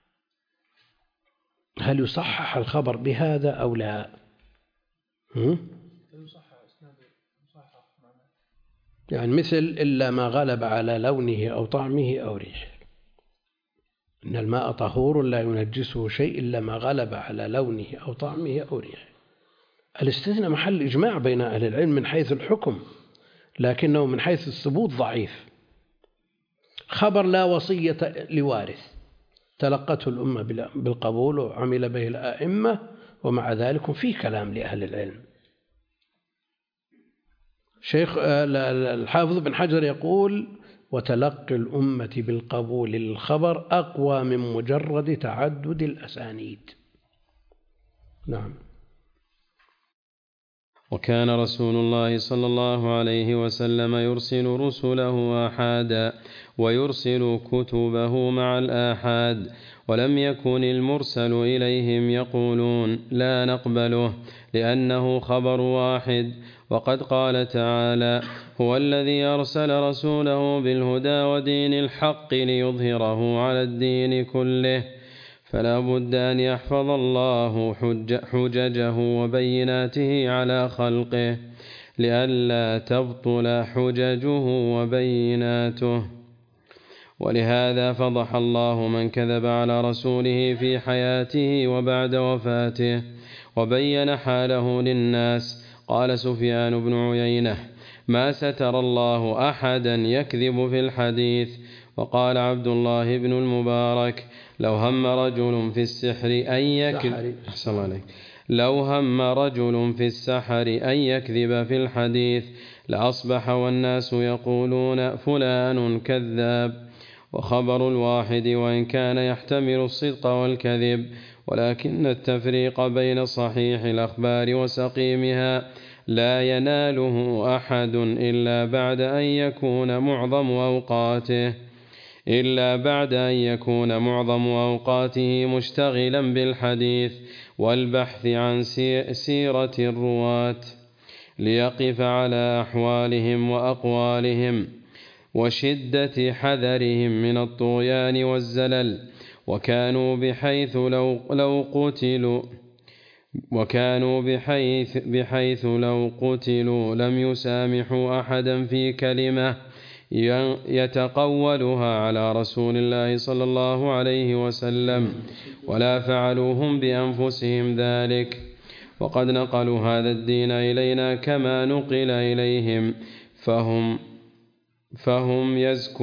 هل يصحح الخبر بهذا أو لا؟ يعني مثل إلا ما غلب على لونه أو طعمه أو ريحه، إن الماء طهور لا ينجسه شيء إلا ما غلب على لونه أو طعمه أو ريحه. الاستثناء محل إجماع بين أهل العلم من حيث الحكم، لكنه من حيث الثبوت ضعيف. خبر لا وصية لوارث تلقته الأمة بالقبول وعمل به الأئمة، ومع ذلك في كلام لأهل العلم. شيخ الحافظ بن حجر يقول وتلقي الأمة بالقبول للخبر أقوى من مجرد تعدد الأسانيد. نعم. وكان رسول الله صلى الله عليه وسلم يرسل رسله آحادا ويرسل كتبه مع الآحاد، ولم يكن المرسل إليهم يقولون لا نقبله لأنه خبر واحد. وقد قال تعالى هو الذي أرسل رسوله بالهدى ودين الحق ليظهره على الدين كله، فلا بد أن يحفظ الله حججه وبيناته على خلقه لئلا تبطل حججه وبيناته. ولهذا فضح الله من كذب على رسوله في حياته وبعد وفاته وبين حاله للناس. قال سفيان بن عيينة ما ستر الله أحدا يكذب في الحديث. وقال عبد الله بن المبارك لو هم رجل في السحر أن يكذب في الحديث لأصبح والناس يقولون فلان كذاب. وخبر الواحد وإن كان يحتمل الصدق والكذب، ولكن التفريق بين صحيح الأخبار وسقيمها لا يناله أحد إلا بعد أن يكون معظم أوقاته مشتغلا بالحديث والبحث عن سيرة الرواة ليقف على أحوالهم وأقوالهم وشدة حذرهم من الطغيان والزلل، وكانوا بحيث لو قتلوا لم يسامحوا أحدا في كلمة يتقولها على رسول الله صلى الله عليه وسلم، ولا فعلوهم بأنفسهم ذلك. وقد نقلوا هذا الدين إلينا كما نقل إليهم، فهم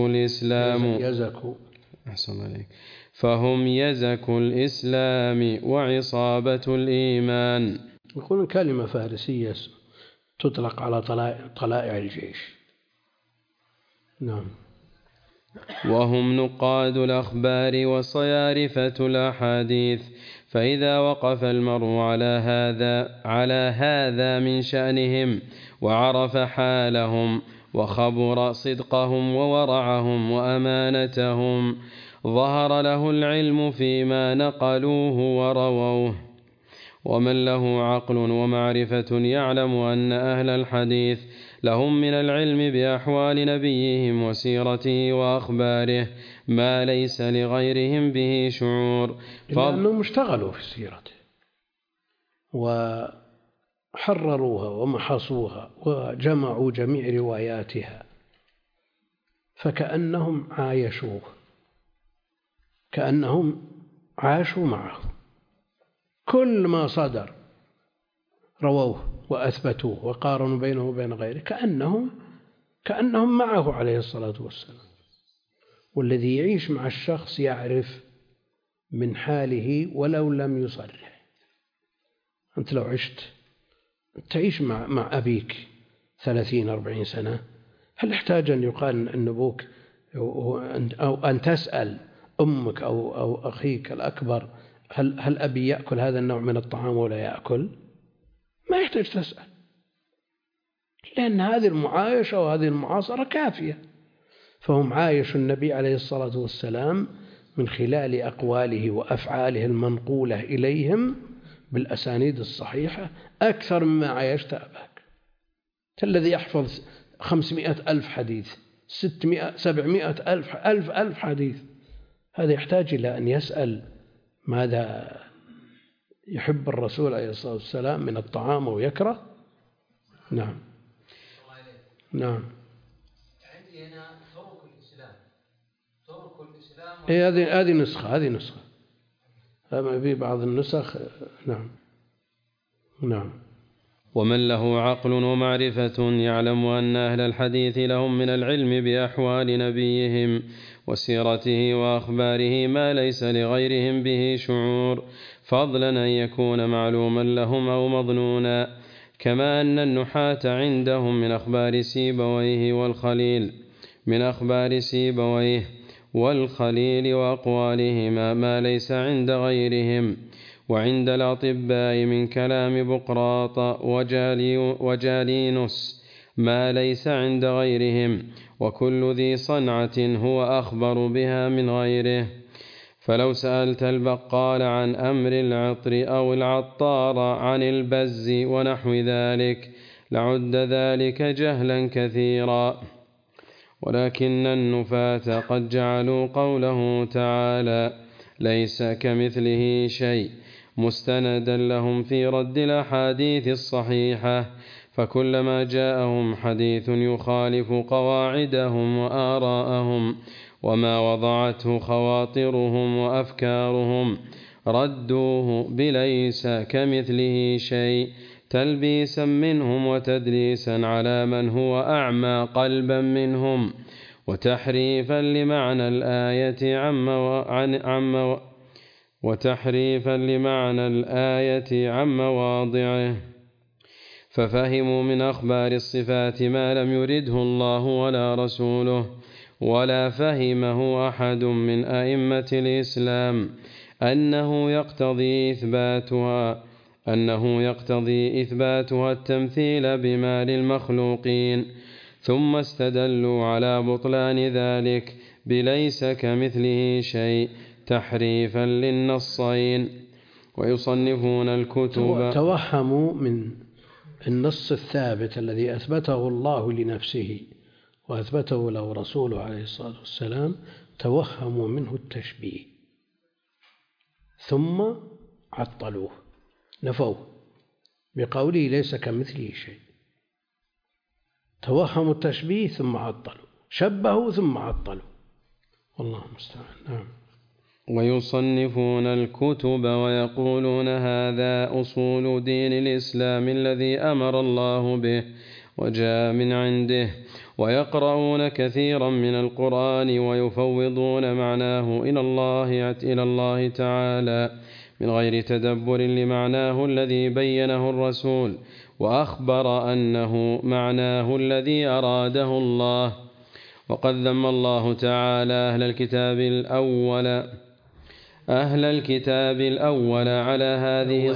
يزكوا الإسلام وعصابة الإيمان. يقولون كلمة فارسية تطلق على طلائع الجيش. نعم. وهم نقاد الأخبار وصيارفة الأحاديث، فإذا وقف المرء على هذا من شأنهم وعرف حالهم وخبر صدقهم وورعهم وأمانتهم ظهر له العلم فيما نقلوه ورووه، ومن له عقل ومعرفة يعلم أن أهل الحديث لهم من العلم بأحوال نبيهم وسيرته وأخباره ما ليس لغيرهم به شعور، لأنهم اشتغلوا في سيرته وحرروها ومحصوها وجمعوا جميع رواياتها، فكأنهم عايشوه، كأنهم عاشوا معه، كل ما صدر رووه وأثبتوه وقارنوا بينه وبين غيره، كأنهم معه عليه الصلاة والسلام. والذي يعيش مع الشخص يعرف من حاله ولو لم يصرح. أنت لو عشت تعيش مع أبيك 30-40 سنة، هل احتاج أن يقال أن أبوك أو أن تسأل أمك أو أخيك الأكبر هل أبي يأكل هذا النوع من الطعام ولا يأكل؟ ما يحتاج تسأل، لأن هذه المعايشة وهذه المعاصرة كافية. فهم عايشوا النبي عليه الصلاة والسلام من خلال أقواله وأفعاله المنقولة إليهم بالأسانيد الصحيحة أكثر مما عايشت أباك الذي يحفظ 500,000 حديث، 600-700,000 ألف حديث. هذا يحتاج إلى أن يسأل ماذا يحب الرسول عليه الصلاة والسلام من الطعام ويكره. نعم نعم. عندي هنا ترك الإسلام هذه نسخة أما في بعض النسخ. نعم. ومن له عقل ومعرفة يعلم أن أهل الحديث لهم من العلم بأحوال نبيهم وسيرته وأخباره ما ليس لغيرهم به شعور، فضلا أن يكون معلوما لهم أو مظنونا، كما أن النحاة عندهم من أخبار سيبويه والخليل وأقوالهما ما ليس عند غيرهم، وعند الأطباء من كلام بقراط وجالينوس ما ليس عند غيرهم، وكل ذي صنعة هو أخبر بها من غيره. فلو سألت البقال عن أمر العطر أو العطار عن البز ونحو ذلك لعد ذلك جهلا كثيرا. ولكن النفاة قد جعلوا قوله تعالى ليس كمثله شيء مستندا لهم في رد الأحاديث الصحيحة، فكلما جاءهم حديث يخالف قواعدهم وآراءهم وما وضعته خواطرهم وأفكارهم ردوه بليس كمثله شيء، تلبيسا منهم وتدليسا على من هو أعمى قلبا منهم، وتحريفا لمعنى الآية عن مواضعه، ففهموا من أخبار الصفات ما لم يرده الله ولا رسوله ولا فهمه أحد من أئمة الإسلام، أنه يقتضي إثباتها التمثيل بما للمخلوقين، ثم استدلوا على بطلان ذلك بليس كمثله شيء تحريفا للنصين. ويصنفون الكتب توهموا من النص الثابت الذي أثبته الله لنفسه وأثبته له رسوله عليه الصلاة والسلام، توهموا منه التشبيه ثم عطلوه، نفوه بقوله ليس كمثله شيء. توهموا التشبيه ثم عطلوا، شبهوا ثم عطلوا، والله المستعان. نعم. ويصنفون الكتب ويقولون هذا أصول دين الإسلام الذي أمر الله به وجاء من عنده، ويقرؤون كثيرا من القرآن ويفوضون معناه إلى الله تعالى من غير تدبر لمعناه الذي بينه الرسول وأخبر أنه معناه الذي أراده الله. وقد ذم الله تعالى أهل الكتاب الأول على هذه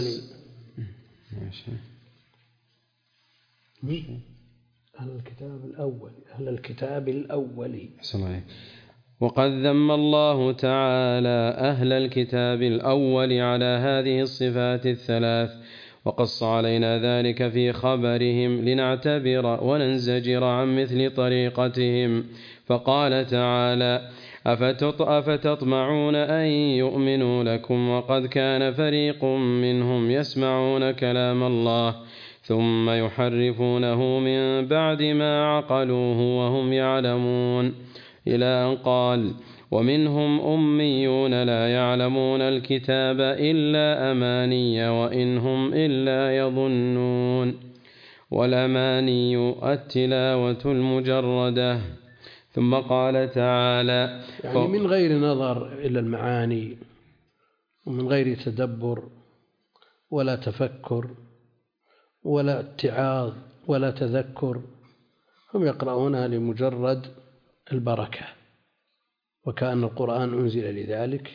أهل الكتاب الأول وقد ذم الله تعالى أهل الكتاب الأول على هذه الصفات الثلاث، وقص علينا ذلك في خبرهم لنعتبر وننزجر عن مثل طريقتهم. فقال تعالى: أفتطمعون أن يؤمنوا لكم وقد كان فريق منهم يسمعون كلام الله ثم يحرفونه من بعد ما عقلوه وهم يعلمون، إلى أن قال: ومنهم أميون لا يعلمون الكتاب إلا أماني وإن هم إلا يظنون. والأماني التلاوة المجردة. ثم قال تعالى: يعني من غير نظر إلى المعاني ومن غير تدبر ولا تفكر ولا اتعاظ ولا تذكر، هم يقرؤونها لمجرد البركة، وكأن القرآن أنزل لذلك.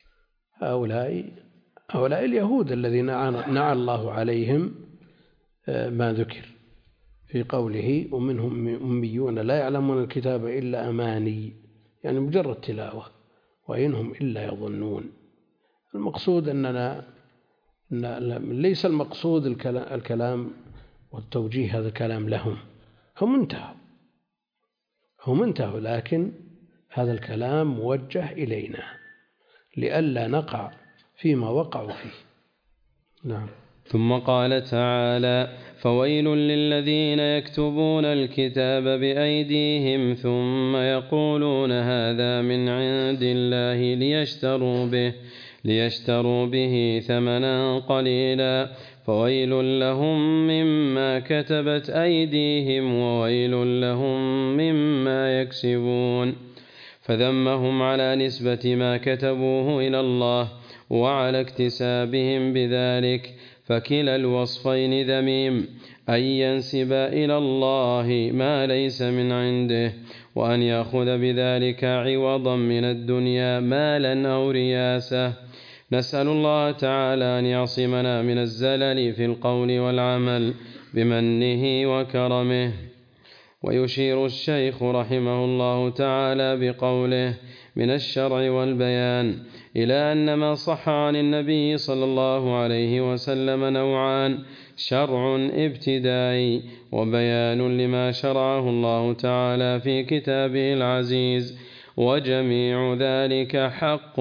هؤلاء اليهود الذين نعى الله عليهم ما ذكر في قوله: ومنهم أميون لا يعلمون الكتاب إلا أماني، يعني مجرد تلاوة، وإنهم إلا يظنون. المقصود أننا ليس المقصود الكلام والتوجيه، هذا الكلام لهم، هم انتهوا، لكن هذا الكلام موجه إلينا لئلا نقع فيما وقعوا فيه. نعم. ثم قال تعالى: فويل للذين يكتبون الكتاب بأيديهم ثم يقولون هذا من عند الله ليشتروا به ثمنا قليلا فويل لهم مما كتبت أيديهم وويل لهم مما يكسبون. فذمهم على نسبة ما كتبوه إلى الله وعلى اكتسابهم بذلك، فكلا الوصفين ذميم: أن ينسب إلى الله ما ليس من عنده، وأن يأخذ بذلك عوضا من الدنيا مالا أو رياسة. نسأل الله تعالى أن يعصمنا من الزلل في القول والعمل بمنه وكرمه. ويشير الشيخ رحمه الله تعالى بقوله: من الشرع والبيان إلى أن ما صح عن النبي صلى الله عليه وسلم نوعان: شرع ابتدائي وبيان لما شرعه الله تعالى في كتابه العزيز، وجميع ذلك حق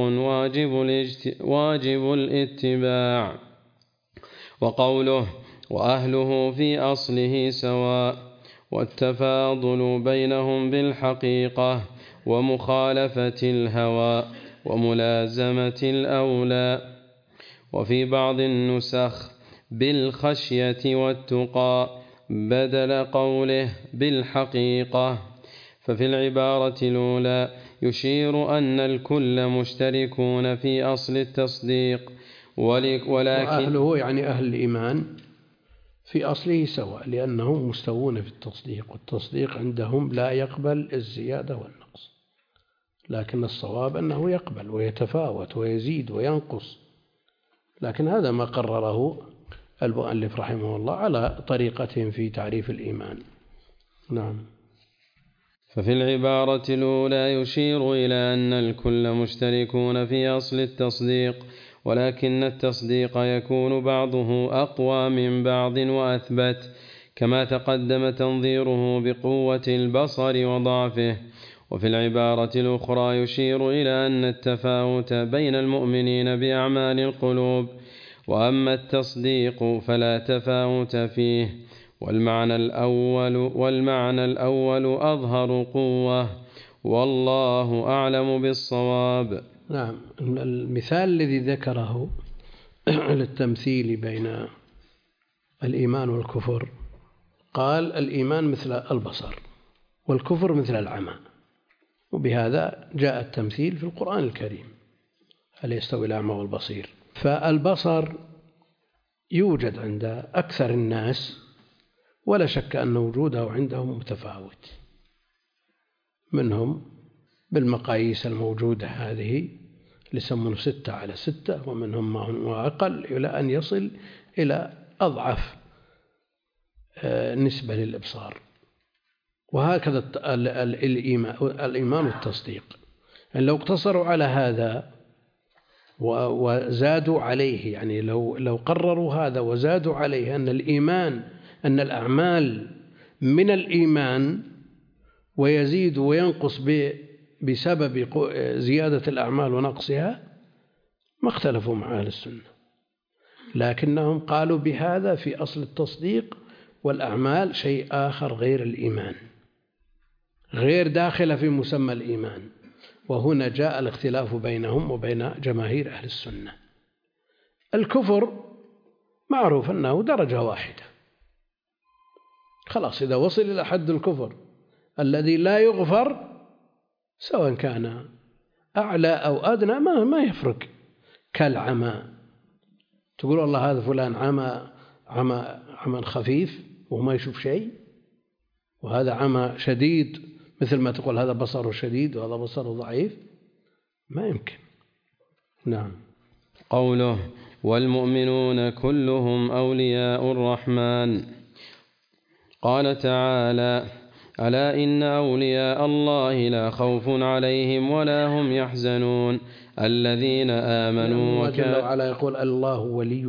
واجب الاتباع. وقوله: وأهله في أصله سواء، والتفاضل بينهم بالحقيقة ومخالفة الهوى وملازمة الأولى. وفي بعض النسخ بالخشية والتقى بدل قوله بالحقيقة. ففي العبارة الأولى يشير أن الكل مشتركون في أصل التصديق، ولكن وأهله يعني أهل الإيمان في أصله سواء، لأنهم مستوون في التصديق، والتصديق عندهم لا يقبل الزيادة والنقص، لكن الصواب أنه يقبل ويتفاوت ويزيد وينقص، لكن هذا ما قرره المؤلف رحمه الله على طريقتهم في تعريف الإيمان. نعم. ففي العبارة الأولى يشير إلى أن الكل مشتركون في أصل التصديق، ولكن التصديق يكون بعضه أقوى من بعض وأثبت، كما تقدم تنظيره بقوة البصر وضعفه. وفي العبارة الأخرى يشير إلى أن التفاوت بين المؤمنين بأعمال القلوب، وأما التصديق فلا تفاوت فيه. والمعنى الأول أظهر قوة، والله أعلم بالصواب. نعم. المثال الذي ذكره للتمثيل بين الإيمان والكفر، قال: الإيمان مثل البصر والكفر مثل العمى، وبهذا جاء التمثيل في القرآن الكريم: هل يستوي الأعمى والبصير؟ فالبصر يوجد عند أكثر الناس، ولا شك أن وجوده عندهم متفاوت، منهم بالمقاييس الموجودة هذه اللي يسمونه 6/6، ومنهم ما هو أقل إلى أن يصل إلى أضعف نسبة للإبصار. وهكذا الإيمان والتصديق. يعني لو اقتصروا على هذا وزادوا عليه، يعني لو قرروا هذا وزادوا عليه أن الأعمال من الإيمان ويزيد وينقص بسبب زيادة الأعمال ونقصها، ما اختلفوا مع أهل السنة، لكنهم قالوا بهذا في أصل التصديق، والأعمال شيء آخر غير الإيمان، غير داخلة في مسمى الإيمان. وهنا جاء الاختلاف بينهم وبين جماهير أهل السنة. الكفر معروف أنه درجة واحدة، خلاص إذا وصل إلى حد الكفر الذي لا يغفر، سواء كان أعلى أو أدنى ما يفرق. كالعمى، تقول والله هذا فلان عمى خفيف وما يشوف شيء، وهذا عمى شديد، مثل ما تقول هذا بصره شديد وهذا بصره ضعيف، ما يمكن. نعم. قوله والمؤمنون كلهم أولياء الرحمن. قال تعالى ألا إن أولياء الله لا خوف عليهم ولا هم يحزنون الذين آمنوا. جل وعلا يقول الله ولي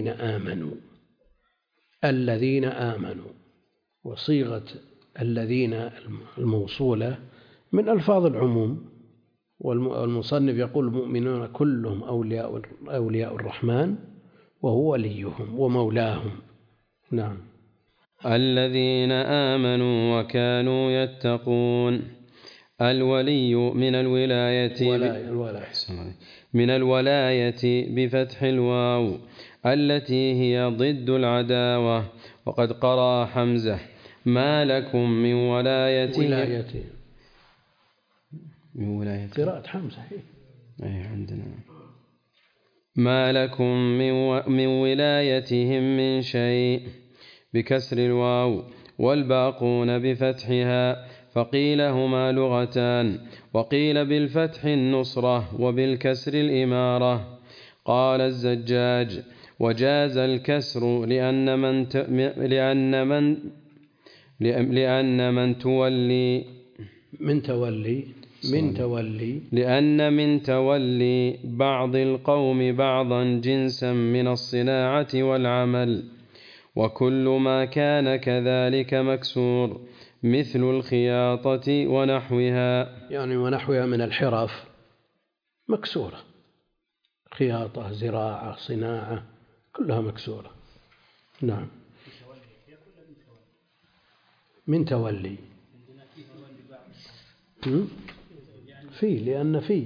الذين آمنوا، وصيغة الذين الموصولة من ألفاظ العموم، والمصنف يقول المؤمنون كلهم أولياء الرحمن وهو وليهم ومولاهم. نعم. الذين آمنوا وكانوا يتقون. الولي من الولاية بفتح الواو التي هي ضد العداوة. وقد قرأ حمزة ما لكم من ولاية قراءة حمزة عندنا ما لكم من ولايتهم من شيء بكسر الواو، والباقون بفتحها، فقيل هما لغتان، وقيل بالفتح النصرة وبالكسر الإمارة. قال الزجاج وجاز الكسر لأن من تولي بعض القوم بعضا جنسا من الصناعة والعمل، وكل ما كان كذلك مكسور مثل الخياطة ونحوها، يعني ونحوها من الحرف مكسورة، خياطة، زراعة، صناعة، كلها مكسورة. نعم. من تولي في، لأن في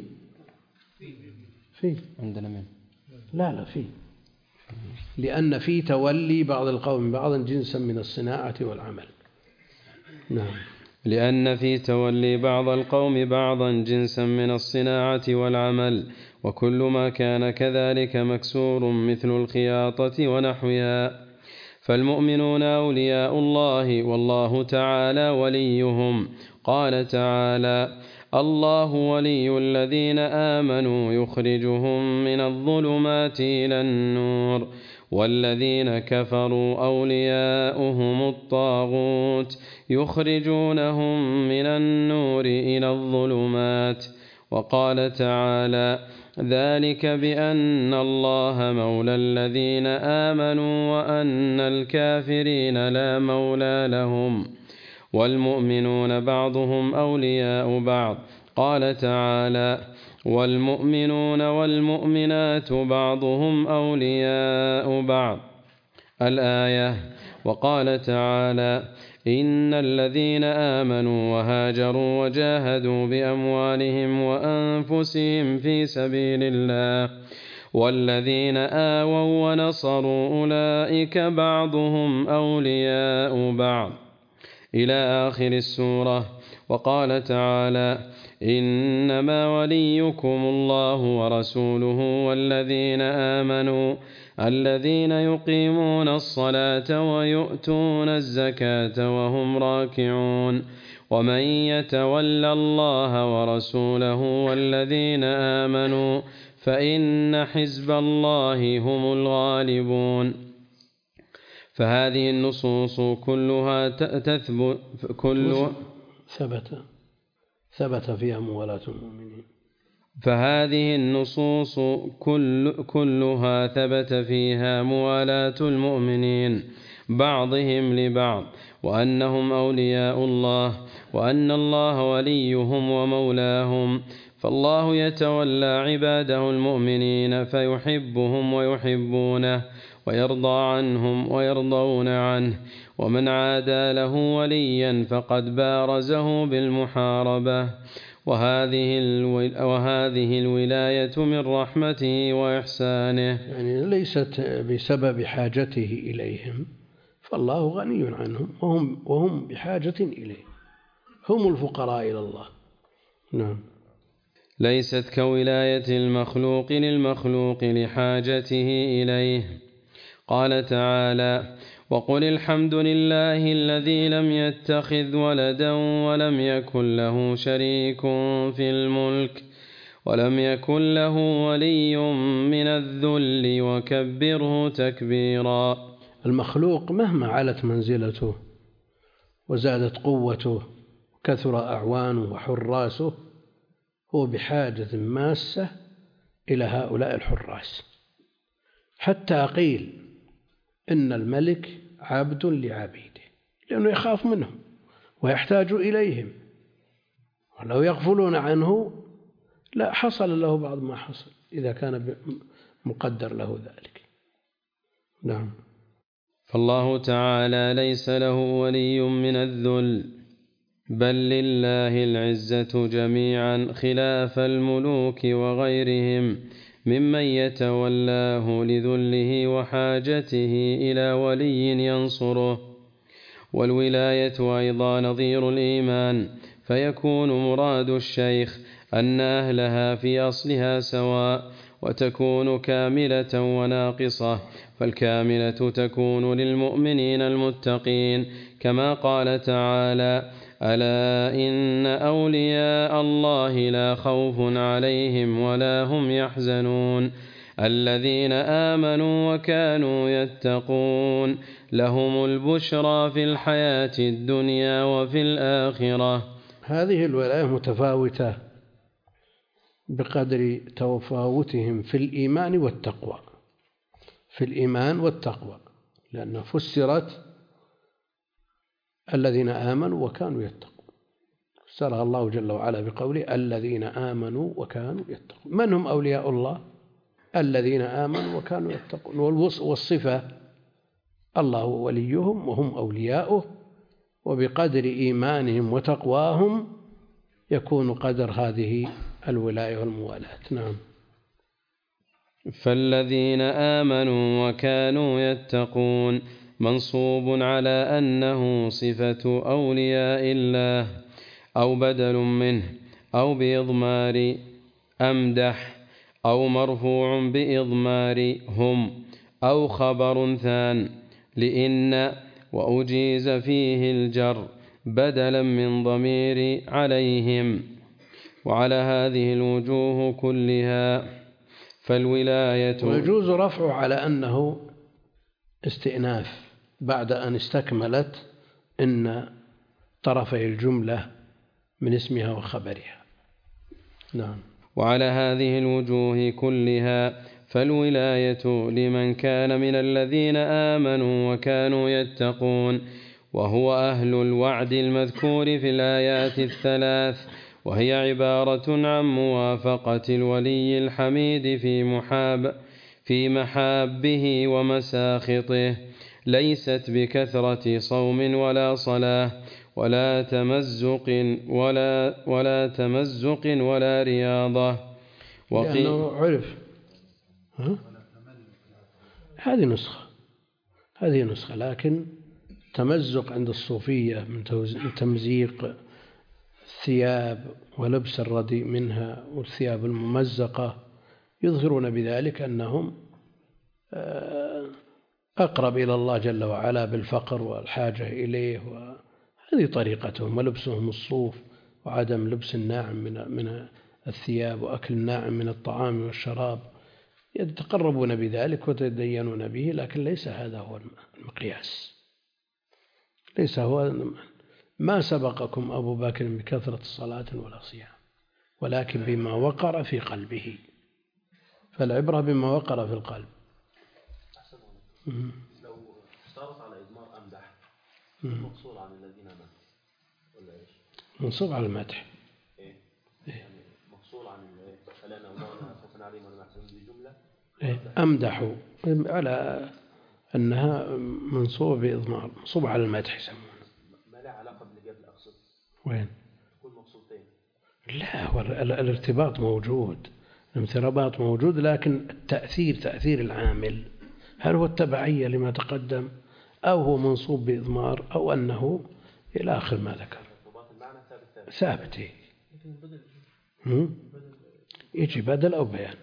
عندنا من لا في، لأن في تولي بعض القوم بعضا جنسا من الصناعة والعمل. نعم. لأن في تولي بعض القوم بعضا جنسا من الصناعة والعمل، وكل ما كان كذلك مكسور مثل الخياطة ونحوها. فالمؤمنون أولياء الله والله تعالى وليهم. قال تعالى الله ولي الذين آمنوا يخرجهم من الظلمات إلى النور، والذين كفروا أولياؤهم الطاغوت يخرجونهم من النور إلى الظلمات. وقال تعالى ذلك بأن الله مولى الذين آمنوا وأن الكافرين لا مولى لهم، والمؤمنون بعضهم أولياء بعض. قال تعالى والمؤمنون والمؤمنات بعضهم أولياء بعض الآية. وقال تعالى إن الذين آمنوا وهاجروا وجاهدوا بأموالهم وأنفسهم في سبيل الله والذين آووا ونصروا أولئك بعضهم أولياء بعض إلى آخر السورة. وقال تعالى إنما وليكم الله ورسوله والذين آمنوا الذين يقيمون الصلاة ويؤتون الزكاة وهم راكعون، ومن يتول الله ورسوله والذين آمنوا فإن حزب الله هم الغالبون. فهذه النصوص كلها ثبت فيها موالاة المؤمنين. فهذه النصوص كلها ثبت فيها موالاة المؤمنين بعضهم لبعض، وأنهم أولياء الله، وأن الله وليهم ومولاهم. فالله يتولى عباده المؤمنين فيحبهم ويحبونه، ويرضى عنهم ويرضون عنه. ومن عادى له وليا فقد بارزه بالمحاربة. وهذه الولاية من رحمته وإحسانه، يعني ليست بسبب حاجته إليهم، فالله غني عنهم وهم بحاجة إليه، هم الفقراء إلى الله. نعم. ليست كولاية المخلوق للمخلوق لحاجته إليه. قال تعالى: وقل الحمد لله الذي لم يتخذ ولدا ولم يكن له شريك في الملك ولم يكن له ولي من الذل وكبره تكبيرا. المخلوق مهما علت منزلته وزادت قوته وكثر أعوانه وحراسه هو بحاجة ماسة إلى هؤلاء الحراس، حتى قيل إن الملك عبد لعبيده، لأنه يخاف منهم ويحتاج إليهم، ولو يغفلون عنه لا حصل له بعض ما حصل إذا كان مقدر له ذلك. نعم. فالله تعالى ليس له ولي من الذل، بل لله العزة جميعا، خلاف الملوك وغيرهم ممن يتولاه لذله وحاجته إلى ولي ينصره. والولاية أيضا نظير الإيمان، فيكون مراد الشيخ أن أهلها في أصلها سواء، وتكون كاملة وناقصة. فالكاملة تكون للمؤمنين المتقين، كما قال تعالى: ألا إن أولياء الله لا خوف عليهم ولا هم يحزنون الذين آمنوا وكانوا يتقون لهم البشرى في الحياة الدنيا وفي الآخرة. هذه الولاية متفاوتة بقدر تفاوتهم في الإيمان والتقوى، في الإيمان والتقوى، لأنها فسرت الذين آمنوا وكانوا يتقون، فسرها الله جل وعلا بقوله الذين آمنوا وكانوا يتقون. من هم أولياء الله؟ الذين آمنوا وكانوا يتقون، والصفة الله وليهم وهم أولياؤه، وبقدر إيمانهم وتقواهم يكون قدر هذه الولاية والموالاة. نعم. فالذين آمنوا وكانوا يتقون منصوب على أنه صفة أولياء الله، أو بدل منه، أو بإضمار أمدح، أو مرفوع بإضمار هم، أو خبر ثان لإن، وأجيز فيه الجر بدلا من ضمير عليهم. وعلى هذه الوجوه كلها فالولاية، ويجوز رفعه على أنه استئناف بعد أن استكملت إن طرفي الجملة من اسمها وخبرها. نعم. وعلى هذه الوجوه كلها فالولاية لمن كان من الذين آمنوا وكانوا يتقون، وهو أهل الوعد المذكور في الآيات الثلاث، وهي عبارة عن موافقة الولي الحميد في محابه ومساخطه، ليست بكثرة صوم ولا صلاة ولا تمزق ولا رياضة. لأنه عرف هذه نسخة، لكن تمزق عند الصوفية من تمزيق الثياب ولبس الرديء منها والثياب الممزقة، يظهرون بذلك أنهم أقرب إلى الله جل وعلا بالفقر والحاجة إليه، وهذه طريقتهم، ولبسهم الصوف وعدم لبس الناعم من الثياب وأكل الناعم من الطعام والشراب، يتقربون بذلك ويتدينون به، لكن ليس هذا هو المقياس، ليس هو. ما سبقكم أبو بكر بكثرة الصلاة ولا صيام، ولكن بما وقر في قلبه، فالعبرة بما وقر في القلب. لو اشترط على إضمار أمدح مقصور عن الذين ماتوا ولا إيش؟ منصوب على المدح. إيه؟ يعني مقصور عن فلا نوضعنا خوفا عليهم ولا نحزنون دي جملة. أمدحوا على أنها منصوبة بإضمار، منصوبة على المدح يسمونه. ما لا علاقة بالإجابة أقصد. وين؟ تكون مقصودتين. لا، الارتباط موجود، الارتباط موجود، لكن التأثير تأثير العامل، هل هو التبعية لما تقدم أو هو منصوب بإضمار أو أنه إلى آخر ما ذكر. المعنى ثابت. يجي بدل أو بيان.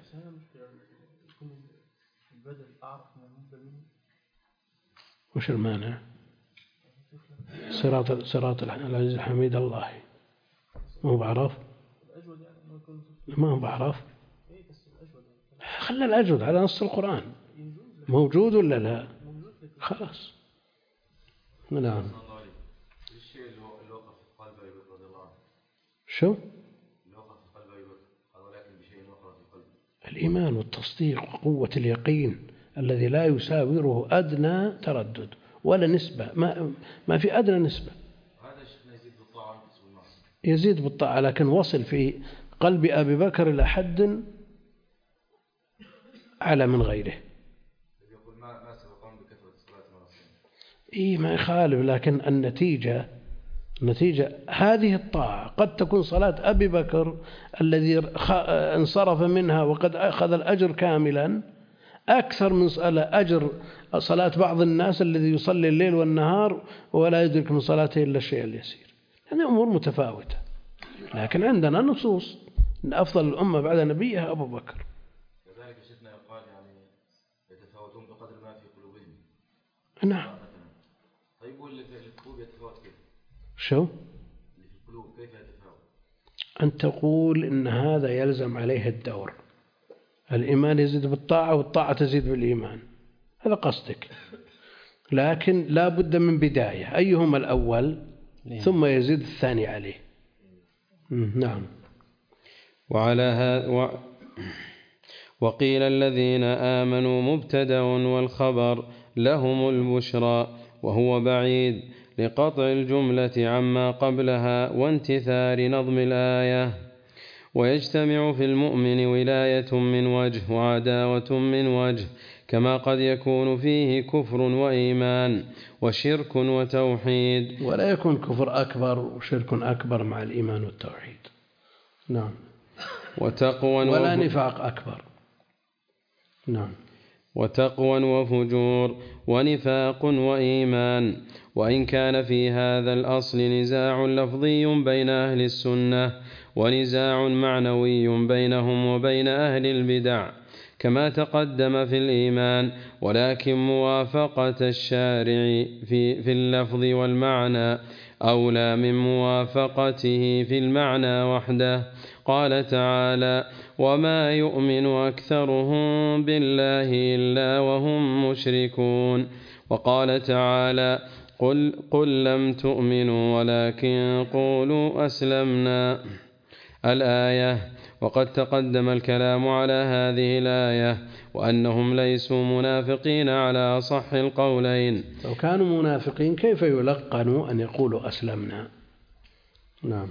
وش المانع؟ صراط العزيز الحميد الله، ما هو بعرف، ما هو بعرف. خلى الأجود على نص القرآن موجود ولا لا؟ خلاص. نعم. شو؟ الإيمان والتصديق وقوة اليقين الذي لا يساوره أدنى تردد ولا نسبة، ما في أدنى نسبة. يزيد بالطاعة، لكن وصل في قلب أبي بكر إلى حد أعلى من غيره. ما يخالف، لكن النتيجة هذه الطاعة قد تكون صلاة أبي بكر الذي انصرف منها وقد أخذ الأجر كاملا أكثر من أجر صلاة بعض الناس الذي يصلي الليل والنهار ولا يدرك من صلاته إلا الشيء اليسير. يعني أمور متفاوتة، لكن عندنا نصوص أن أفضل الأمة بعد نبيها أبو بكر. كذلك شفنا يقال يعني يتفاوتون بقدر ما في قلوبهم. نعم. طيب واللي في القلوب يتفاوت كيف؟ شو؟ اللي في القلوب كيف يتفاوت؟ أن تقول إن هذا يلزم عليه الدور، الإيمان يزيد بالطاعة والطاعة تزيد بالإيمان، هذا قصدك، لكن لا بد من بداية، أيهما الأول ثم يزيد الثاني عليه. نعم. وعلى هذا وقيل الذين آمنوا مبتدأ والخبر لهم البشرى، وهو بعيد لقطع الجملة عما قبلها وانتثار نظم الآية. ويجتمع في المؤمن ولاية من وجه وعداوة من وجه، كما قد يكون فيه كفر وإيمان وشرك وتوحيد، ولا يكون كفر أكبر وشرك أكبر مع الإيمان والتوحيد. نعم. ولا نفاق أكبر. نعم. وتقوى وفجور ونفاق وإيمان. وإن كان في هذا الأصل نزاع لفظي بين أهل السنة ونزاع معنوي بينهم وبين أهل البدع كما تقدم في الإيمان، ولكن موافقة الشارع في اللفظ والمعنى أولى من موافقته في المعنى وحده. قال تعالى: وما يؤمن أكثرهم بالله إلا وهم مشركون. وقال تعالى: قل لم تؤمنوا ولكن قولوا أسلمنا. الآية. وقد تقدم الكلام على هذه الآية وأنهم ليسوا منافقين على أصح القولين. لو كانوا منافقين كيف يلقنوا أن يقولوا أسلمنا؟ نعم.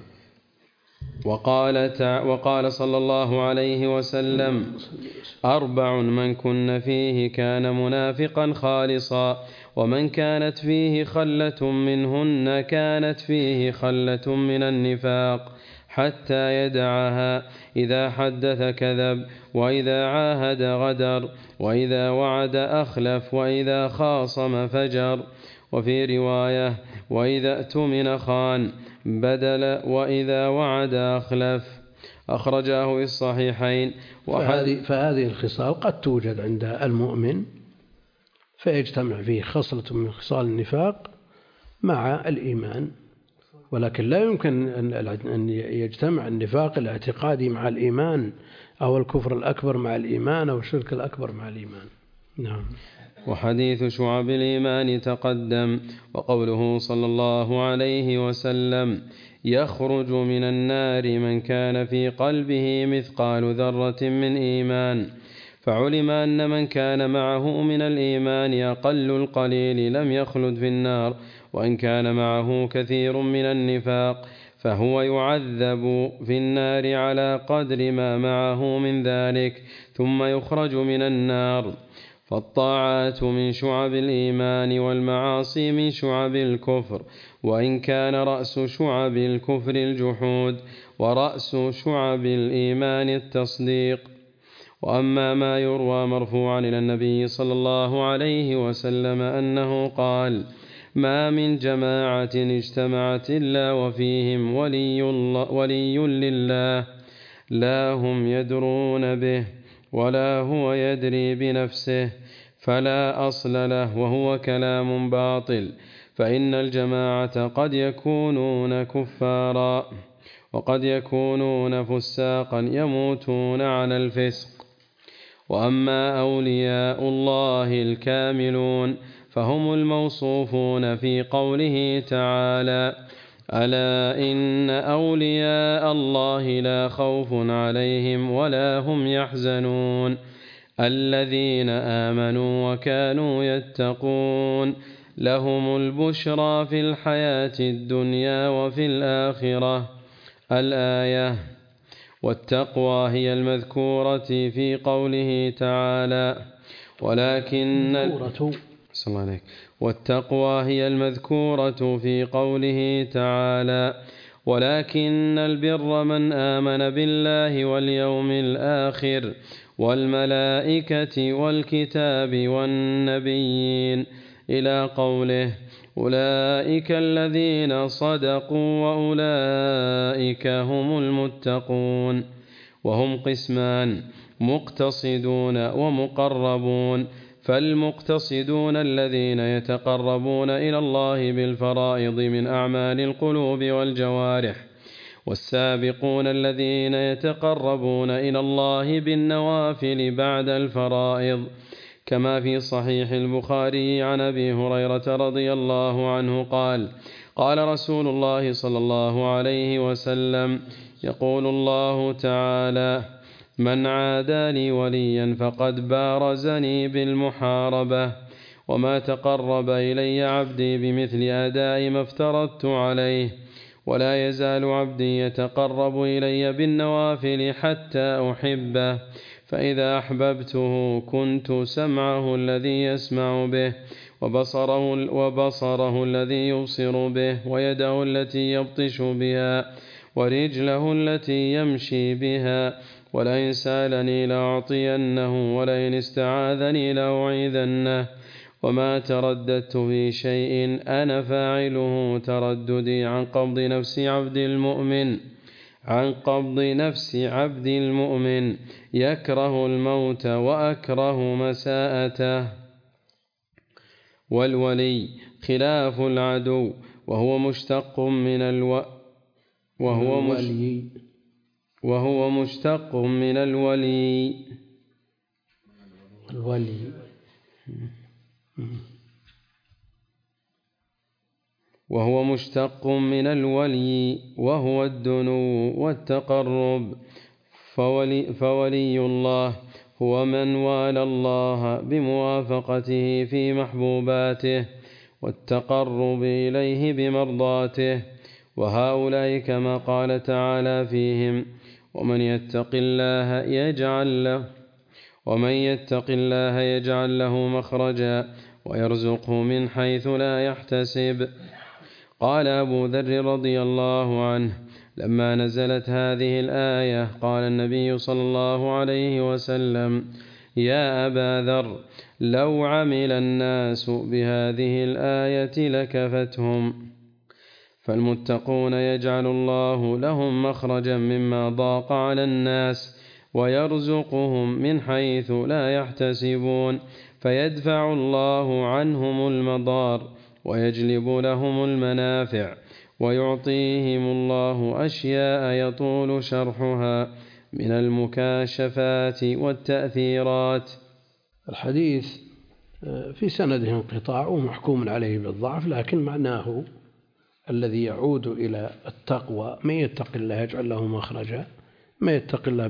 وقال صلى الله عليه وسلم: 4 من كن فيه كان منافقا خالصا، ومن كانت فيه خلة منهن كانت فيه خلة من النفاق حتى يدعها: إذا حدث كذب، وإذا عاهد غدر، وإذا وعد أخلف، وإذا خاصم فجر. وفي رواية: وإذا اؤتمن خان، بدل وإذا وعد أخلف. أخرجاه في الصحيحين. فهذه الخصال قد توجد عند المؤمن فيجتمع فيه خصلة من خصال النفاق مع الإيمان، ولكن لا يمكن أن يجتمع النفاق الاعتقادي مع الإيمان أو الكفر الأكبر مع الإيمان أو الشرك الأكبر مع الإيمان. نعم. وحديث شعب الإيمان تقدم. وقوله صلى الله عليه وسلم: يخرج من النار من كان في قلبه مثقال ذرة من إيمان. فعلم أن من كان معه من الإيمان أقل القليل لم يخلد في النار، وإن كان معه كثير من النفاق فهو يعذب في النار على قدر ما معه من ذلك ثم يخرج من النار. فالطاعات من شعب الإيمان والمعاصي من شعب الكفر، وإن كان رأس شعب الكفر الجحود ورأس شعب الإيمان التصديق. وأما ما يروى مرفوعا إلى النبي صلى الله عليه وسلم أنه قال: ما من جماعة اجتمعت إلا وفيهم ولي لله لا هم يدرون به ولا هو يدري بنفسه فلا أصل له، وهو كلام باطل. فإن الجماعة قد يكونون كفارا وقد يكونون فساقا يموتون على الفسق. وأما أولياء الله الكاملون فهم الموصوفون في قوله تعالى: ألا إن أولياء الله لا خوف عليهم ولا هم يحزنون الذين آمنوا وكانوا يتقون لهم البشرى في الحياة الدنيا وفي الآخرة. الآية. والتقوى هي المذكورة في قوله تعالى: والتقوى هي المذكورة في قوله تعالى: ولكن البر من آمن بالله واليوم الآخر والملائكة والكتاب والنبيين إلى قوله: أولئك الذين صدقوا وأولئك هم المتقون. وهم قسمان: مقتصدون ومقربون. فالمقتصدون الذين يتقربون إلى الله بالفرائض من أعمال القلوب والجوارح، والسابقون الذين يتقربون إلى الله بالنوافل بعد الفرائض، كما في صحيح البخاري عن أبي هريرة رضي الله عنه قال: قال رسول الله صلى الله عليه وسلم: يقول الله تعالى: من عادى لي وليا فقد بارزني بالمحاربة، وما تقرب إلي عبدي بمثل أداء ما افترضت عليه، ولا يزال عبدي يتقرب إلي بالنوافل حتى أحبه، فإذا أحببته كنت سمعه الذي يسمع به وبصره الذي يبصر به، ويده التي يبطش بها، ورجله التي يمشي بها، ولئن سألني لأعطينه، ولئن استعاذني لأعيذنه. وما ترددت في شيء أنا فاعله ترددي عن قبض نفس عبد المؤمن يكره الموت وأكره مساءته. والولي خلاف العدو، وهو مشتق من الولي وهو الدنو والتقرب. فولي الله هو من والى الله بموافقته في محبوباته والتقرب إليه بمرضاته، وهؤلاء كما قال تعالى فيهم: ومن يتق الله يجعل له مخرجا ويرزقه من حيث لا يحتسب. قال أبو ذر رضي الله عنه: لما نزلت هذه الآية قال النبي صلى الله عليه وسلم: يا أبا ذر، لو عمل الناس بهذه الآية لكفتهم. فالمتقون يجعل الله لهم مخرجا مما ضاق على الناس، ويرزقهم من حيث لا يحتسبون، فيدفع الله عنهم المضار ويجلب لهم المنافع، ويعطيهم الله أشياء يطول شرحها من المكاشفات والتأثيرات. الحديث في سنده انقطاع ومحكوم عليه بالضعف، لكن معناه الذي يعود إلى التقوى: من يتق الله يجعل له مخرجا، ما يتق الله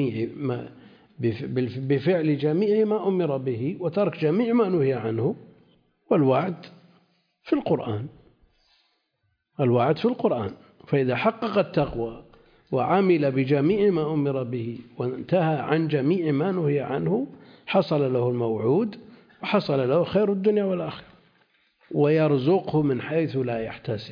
بفعل جميع ما أمر به وترك جميع ما نهي عنه. والوعد في القرآن، الوعد في القرآن. فإذا حقق التقوى وعمل بجميع ما أمر به وانتهى عن جميع ما نهي عنه حصل له الموعود وحصل له خير الدنيا والآخرة، ويرزقه من حيث لا يحتسب.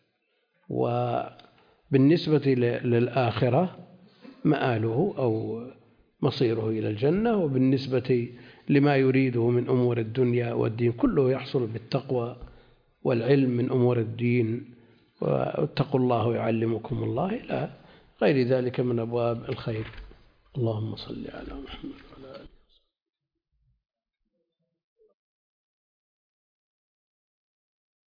وبالنسبة للآخرة مآله أو مصيره إلى الجنة، وبالنسبة لما يريده من أمور الدنيا والدين كله يحصل بالتقوى والعلم من أمور الدين، واتقوا الله ويعلمكم الله، إلى غير ذلك من أبواب الخير. اللهم صل على محمد وعلى آله.